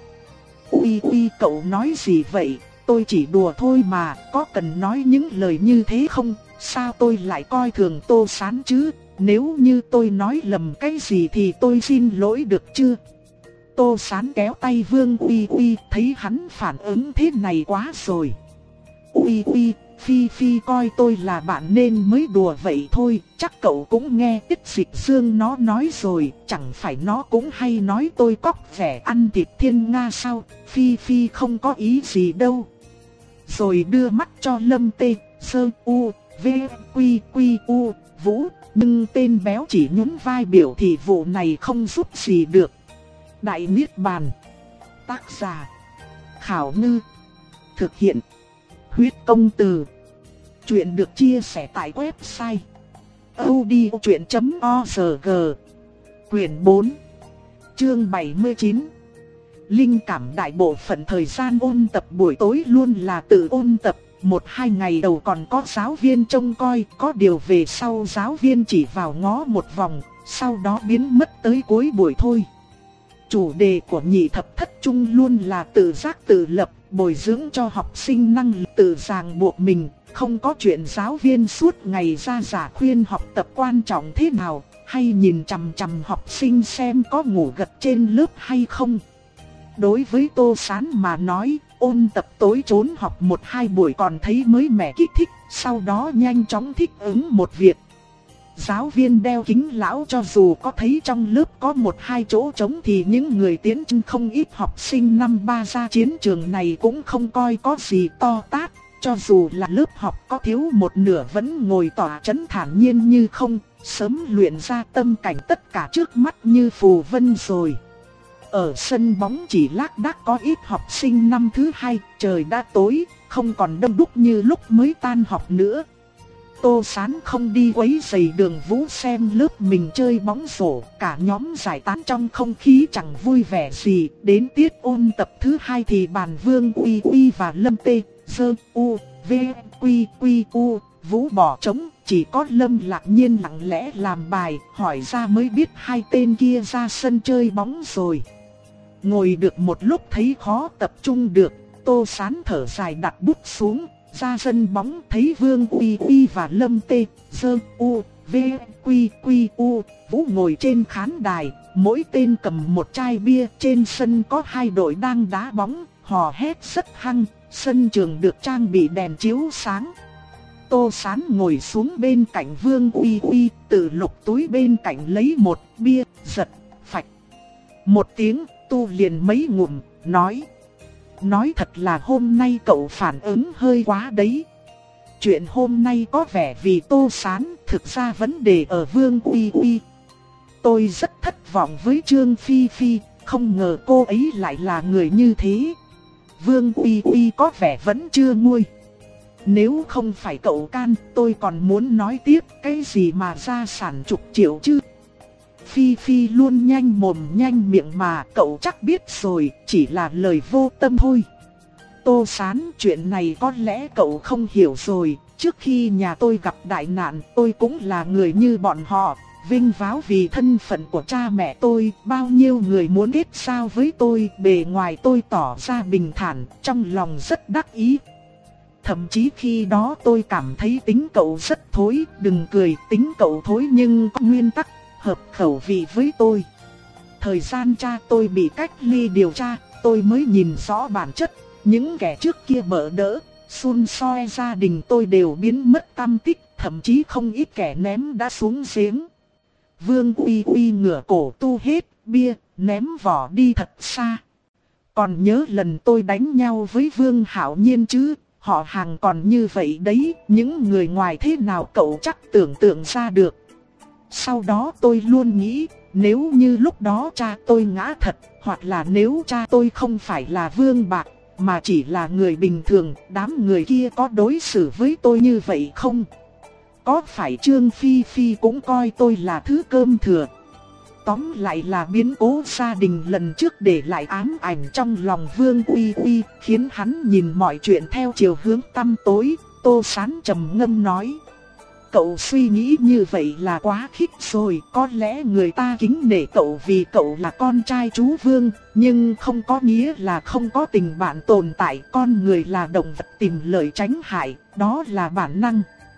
A: Uy Uy, cậu nói gì vậy? Tôi chỉ đùa thôi mà, có cần nói những lời như thế không? Sao tôi lại coi thường Tô Sán chứ? Nếu như tôi nói lầm cái gì thì tôi xin lỗi được chưa? Tô Sán kéo tay Vương Uy Uy, thấy hắn phản ứng thế này quá rồi. Uy Uy, Phi Phi coi tôi là bạn nên mới đùa vậy thôi, chắc cậu cũng nghe Tiết Dịch Dương nó nói rồi, chẳng phải nó cũng hay nói tôi cóc vẻ ăn thịt thiên nga sao? Phi Phi không có ý gì đâu. Rồi đưa mắt cho Lâm Tê, Sơ U, V, Quy, Quy, U, Vũ, nhưng tên béo chỉ nhún vai biểu thị vụ này không giúp gì được. Đại Niết Bàn. Tác giả: Khảo Ngư. Thực hiện: Huyết Công Từ. Chuyện được chia sẻ tại website audiochuyện chấm org. Quyển bốn, chương bảy mươi chín. Linh cảm đại bộ phận thời gian ôn tập buổi tối luôn là tự ôn tập. Một hai ngày đầu còn có giáo viên trông coi, có điều về sau giáo viên chỉ vào ngó một vòng, sau đó biến mất tới cuối buổi thôi. Chủ đề của nhị thập thất trung luôn là tự giác tự lập, bồi dưỡng cho học sinh năng lực tự ràng buộc mình, không có chuyện giáo viên suốt ngày ra giả khuyên học tập quan trọng thế nào, hay nhìn chằm chằm học sinh xem có ngủ gật trên lớp hay không. Đối với Tô Sán mà nói, ôn tập tối trốn học một hai buổi còn thấy mới mẻ kích thích, sau đó nhanh chóng thích ứng một việc. Giáo viên đeo kính lão cho dù có thấy trong lớp có một hai chỗ trống thì những người tiến chân không ít học sinh năm ba ra chiến trường này cũng không coi có gì to tát. Cho dù là lớp học có thiếu một nửa vẫn ngồi tỏa chấn thản nhiên như không, sớm luyện ra tâm cảnh tất cả trước mắt như phù vân rồi. Ở sân bóng chỉ lác đác có ít học sinh năm thứ hai, trời đã tối, không còn đông đúc như lúc mới tan học nữa. Tô Sán không đi quấy rầy Đường Vũ xem lớp mình chơi bóng rổ, cả nhóm giải tán trong không khí chẳng vui vẻ gì. Đến tiết ôn tập thứ hai thì bàn Vương Uy Uy và Lâm Tê, Sơ U, V, Quy, Quy, U, Vũ bỏ trống. Chỉ có Lâm Lạc Nhiên lặng lẽ làm bài, hỏi ra mới biết hai tên kia ra sân chơi bóng rồi. Ngồi được một lúc thấy khó tập trung được, Tô Sán thở dài đặt bút xuống. Ra sân bóng thấy Vương Uy Uy và Lâm Tê, Sơ U, V, Quy, Quy, U, Vũ ngồi trên khán đài, mỗi tên cầm một chai bia. Trên sân có hai đội đang đá bóng, hò hét rất hăng, sân trường được trang bị đèn chiếu sáng. Tô Sán ngồi xuống bên cạnh Vương Uy Uy, tự lục túi bên cạnh lấy một bia, giật, phạch. Một tiếng, tu liền mấy ngụm, nói. Nói thật là hôm nay cậu phản ứng hơi quá đấy. Chuyện hôm nay có vẻ vì Tô Sán, thực ra vấn đề ở Vương Uy Uy. Tôi rất thất vọng với Trương Phi Phi, không ngờ cô ấy lại là người như thế. Vương Uy Uy có vẻ vẫn chưa nguôi. Nếu không phải cậu can, tôi còn muốn nói tiếp cái gì mà gia sản chục triệu chứ. Phi Phi luôn nhanh mồm nhanh miệng mà, cậu chắc biết rồi, chỉ là lời vô tâm thôi. Tô Sán, chuyện này có lẽ cậu không hiểu rồi, trước khi nhà tôi gặp đại nạn, tôi cũng là người như bọn họ, vinh váo vì thân phận của cha mẹ tôi, bao nhiêu người muốn kết giao với tôi, bề ngoài tôi tỏ ra bình thản, trong lòng rất đắc ý. Thậm chí khi đó tôi cảm thấy tính cậu rất thối, đừng cười, tính cậu thối nhưng có nguyên tắc, hợp khẩu vị với tôi. Thời gian cha tôi bị cách ly điều tra, tôi mới nhìn rõ bản chất. Những kẻ trước kia bỡ đỡ, xun soi gia đình tôi đều biến mất tăm tích, thậm chí không ít kẻ ném đã xuống giếng. Vương Uy Uy ngửa cổ tu hết bia, ném vỏ đi thật xa. Còn nhớ lần tôi đánh nhau với Vương Hạo Nhiên chứ, họ hàng còn như vậy đấy, những người ngoài thế nào cậu chắc tưởng tượng ra được. Sau đó tôi luôn nghĩ, nếu như lúc đó cha tôi ngã thật, hoặc là nếu cha tôi không phải là Vương Bạc, mà chỉ là người bình thường, đám người kia có đối xử với tôi như vậy không? Có phải Trương Phi Phi cũng coi tôi là thứ cơm thừa? Tóm lại là biến cố gia đình lần trước để lại ám ảnh trong lòng Vương Uy Uy, khiến hắn nhìn mọi chuyện theo chiều hướng tăm tối. Tô Sán trầm ngâm nói: cậu suy nghĩ như vậy là quá khích rồi, có lẽ người ta kính nể cậu vì cậu là con trai chú Vương, nhưng không có nghĩa là không có tình bạn tồn tại. Con người là động vật tìm lợi tránh hại, đó là bản năng.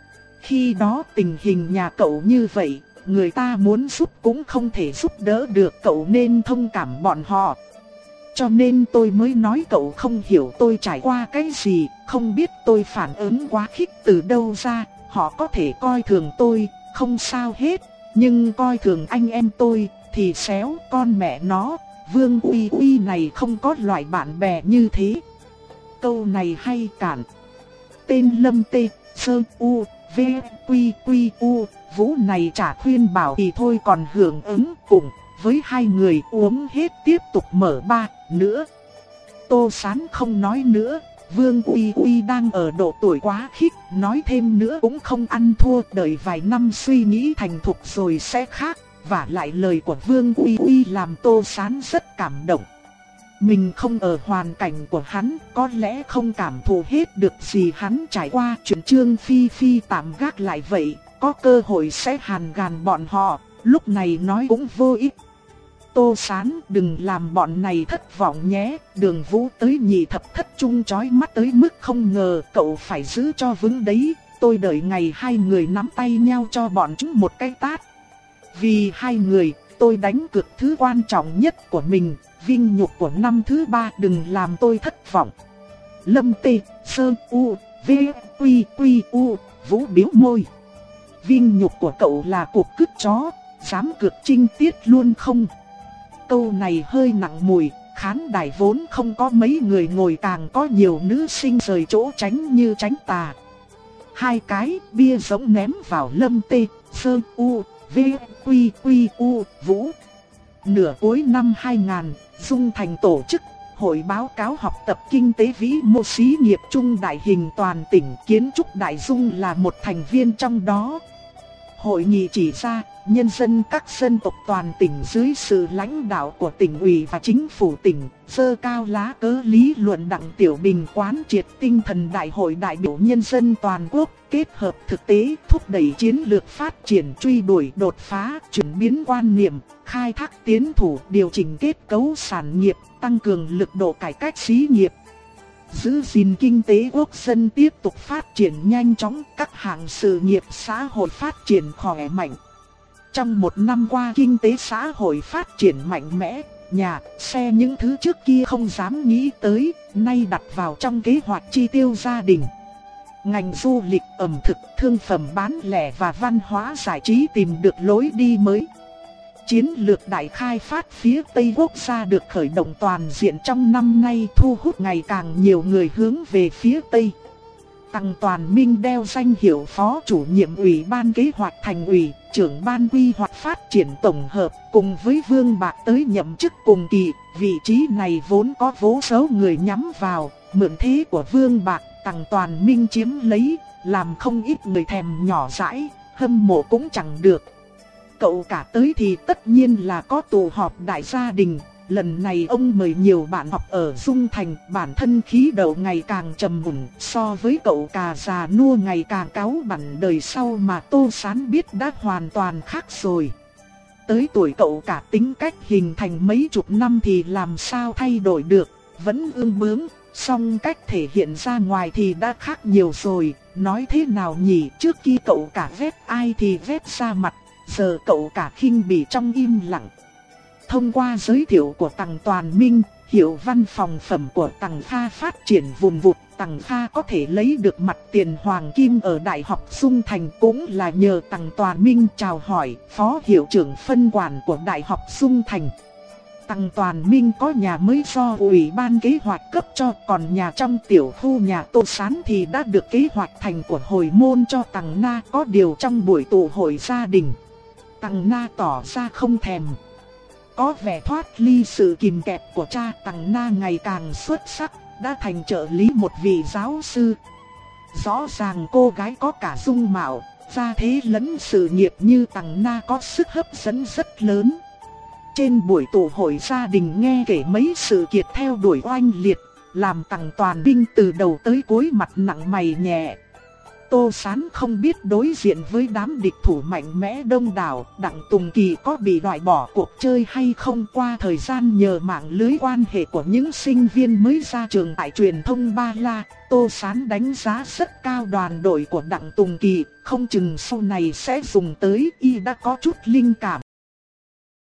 A: Khi đó tình hình nhà cậu như vậy, người ta muốn giúp cũng không thể giúp đỡ được, cậu nên thông cảm bọn họ. Cho nên tôi mới nói cậu không hiểu tôi trải qua cái gì, không biết tôi phản ứng quá khích từ đâu ra. Họ có thể coi thường tôi, không sao hết, nhưng coi thường anh em tôi thì xéo con mẹ nó. Vương Uy Uy này không có loại bạn bè như thế. Câu này hay cản. Tên Lâm Tê, Sơ U, V, Quy Quy U, Vũ này chả khuyên bảo thì thôi còn hưởng ứng cùng với hai người uống hết tiếp tục mở ba nữa. Tô Sán không nói nữa. Vương Uy Uy đang ở độ tuổi quá khích, nói thêm nữa cũng không ăn thua, đợi vài năm suy nghĩ thành thục rồi sẽ khác. Và lại lời của Vương Uy Uy làm Tô Sán rất cảm động. Mình không ở hoàn cảnh của hắn, có lẽ không cảm thụ hết được gì hắn trải qua. Chuyện Trương Phi Phi tạm gác lại vậy, có cơ hội sẽ hàn gàn bọn họ, lúc này nói cũng vô ích. Tô Sán đừng làm bọn này thất vọng nhé, Đường Vũ tới nhị thập thất trung chói mắt tới mức không ngờ, cậu phải giữ cho vững đấy. Tôi đợi ngày hai người nắm tay nhau cho bọn chúng một cái tát. Vì hai người, tôi đánh cược thứ quan trọng nhất của mình, vinh nhục của năm thứ ba, đừng làm tôi thất vọng. Lâm Tê, Sơ U, V, Quy Quy U, Vũ biếu môi. Vinh nhục của cậu là cuộc cứt chó, dám cược trinh tiết luôn không? Câu này hơi nặng mùi, khán đài vốn không có mấy người ngồi, càng có nhiều nữ sinh rời chỗ tránh như tránh tà. Hai cái bia giống ném vào Lâm Tê, Sơ U, V, Quy Quy U, Vũ. Nửa cuối năm hai nghìn, Dung Thành tổ chức hội báo cáo học tập kinh tế vĩ mô xí nghiệp trung đại hình toàn tỉnh, Kiến trúc Đại Dung là một thành viên trong đó. Hội nghị chỉ ra, nhân dân các dân tộc toàn tỉnh dưới sự lãnh đạo của tỉnh ủy và chính phủ tỉnh, giơ cao lá cờ lý luận Đặng Tiểu Bình quán triệt tinh thần đại hội đại biểu nhân dân toàn quốc, kết hợp thực tế, thúc đẩy chiến lược phát triển, truy đuổi đột phá, chuyển biến quan niệm, khai thác tiến thủ, điều chỉnh kết cấu sản nghiệp, tăng cường lực độ cải cách xí nghiệp. Giữ gìn kinh tế quốc dân tiếp tục phát triển nhanh chóng, các hạng sự nghiệp xã hội phát triển khỏe mạnh. Trong một năm qua kinh tế xã hội phát triển mạnh mẽ, nhà, xe những thứ trước kia không dám nghĩ tới, nay đặt vào trong kế hoạch chi tiêu gia đình. Ngành du lịch, ẩm thực, thương phẩm bán lẻ và văn hóa giải trí tìm được lối đi mới. Chiến lược đại khai phát phía Tây quốc gia được khởi động toàn diện trong năm nay, thu hút ngày càng nhiều người hướng về phía Tây. Tằng Toàn Minh đeo danh hiệu Phó Chủ nhiệm Ủy ban Kế hoạch Thành ủy, trưởng ban Quy hoạch Phát triển Tổng hợp, cùng với Vương Bạc tới nhậm chức cùng kỳ. Vị trí này vốn có vô số người nhắm vào, mượn thế của Vương Bạc, Tằng Toàn Minh chiếm lấy, làm không ít người thèm nhỏ dãi, hâm mộ cũng chẳng được. Cậu cả tới thì tất nhiên là có tụ họp đại gia đình. Lần này ông mời nhiều bạn học ở Dung Thành, bản thân khí đầu ngày càng trầm mùn, so với cậu cả già nua ngày càng cáu bẳn đời sau mà Tô Sán biết đã hoàn toàn khác rồi. Tới tuổi cậu cả tính cách hình thành mấy chục năm thì làm sao thay đổi được, vẫn ương bướng, song cách thể hiện ra ngoài thì đã khác nhiều rồi. Nói thế nào nhỉ, trước kia cậu cả ghét ai thì ghét ra mặt, giờ cậu cả khinh bỉ trong im lặng. Thông qua giới thiệu của Tằng Toàn Minh, hiệu văn phòng phẩm của Tằng Kha phát triển vùn vụt, Tằng Kha có thể lấy được mặt tiền hoàng kim ở Đại học Dung Thành cũng là nhờ Tằng Toàn Minh chào hỏi, phó hiệu trưởng phân quản của Đại học Dung Thành. Tằng Toàn Minh có nhà mới do ủy ban kế hoạch cấp cho, còn nhà trong tiểu khu nhà Tô Sán thì đã được kế hoạch thành của hồi môn cho Tằng Na. Có điều trong buổi tụ hội gia đình, Tằng Na tỏ ra không thèm. Có vẻ thoát ly sự kìm kẹp của cha, Tằng Na ngày càng xuất sắc, đã thành trợ lý một vị giáo sư. Rõ ràng cô gái có cả dung mạo, gia thế lẫn sự nghiệp như Tằng Na có sức hấp dẫn rất lớn. Trên buổi tụ hội gia đình nghe kể mấy sự kiện theo đuổi oanh liệt, làm Tằng Toàn Minh từ đầu tới cuối mặt nặng mày nhẹ. Tô Sán không biết đối diện với đám địch thủ mạnh mẽ đông đảo, Đặng Tùng Kỳ có bị loại bỏ cuộc chơi hay không. Qua thời gian nhờ mạng lưới quan hệ của những sinh viên mới ra trường tại truyền thông Ba La, Tô Sán đánh giá rất cao đoàn đội của Đặng Tùng Kỳ, không chừng sau này sẽ dùng tới. Y đã có chút linh cảm.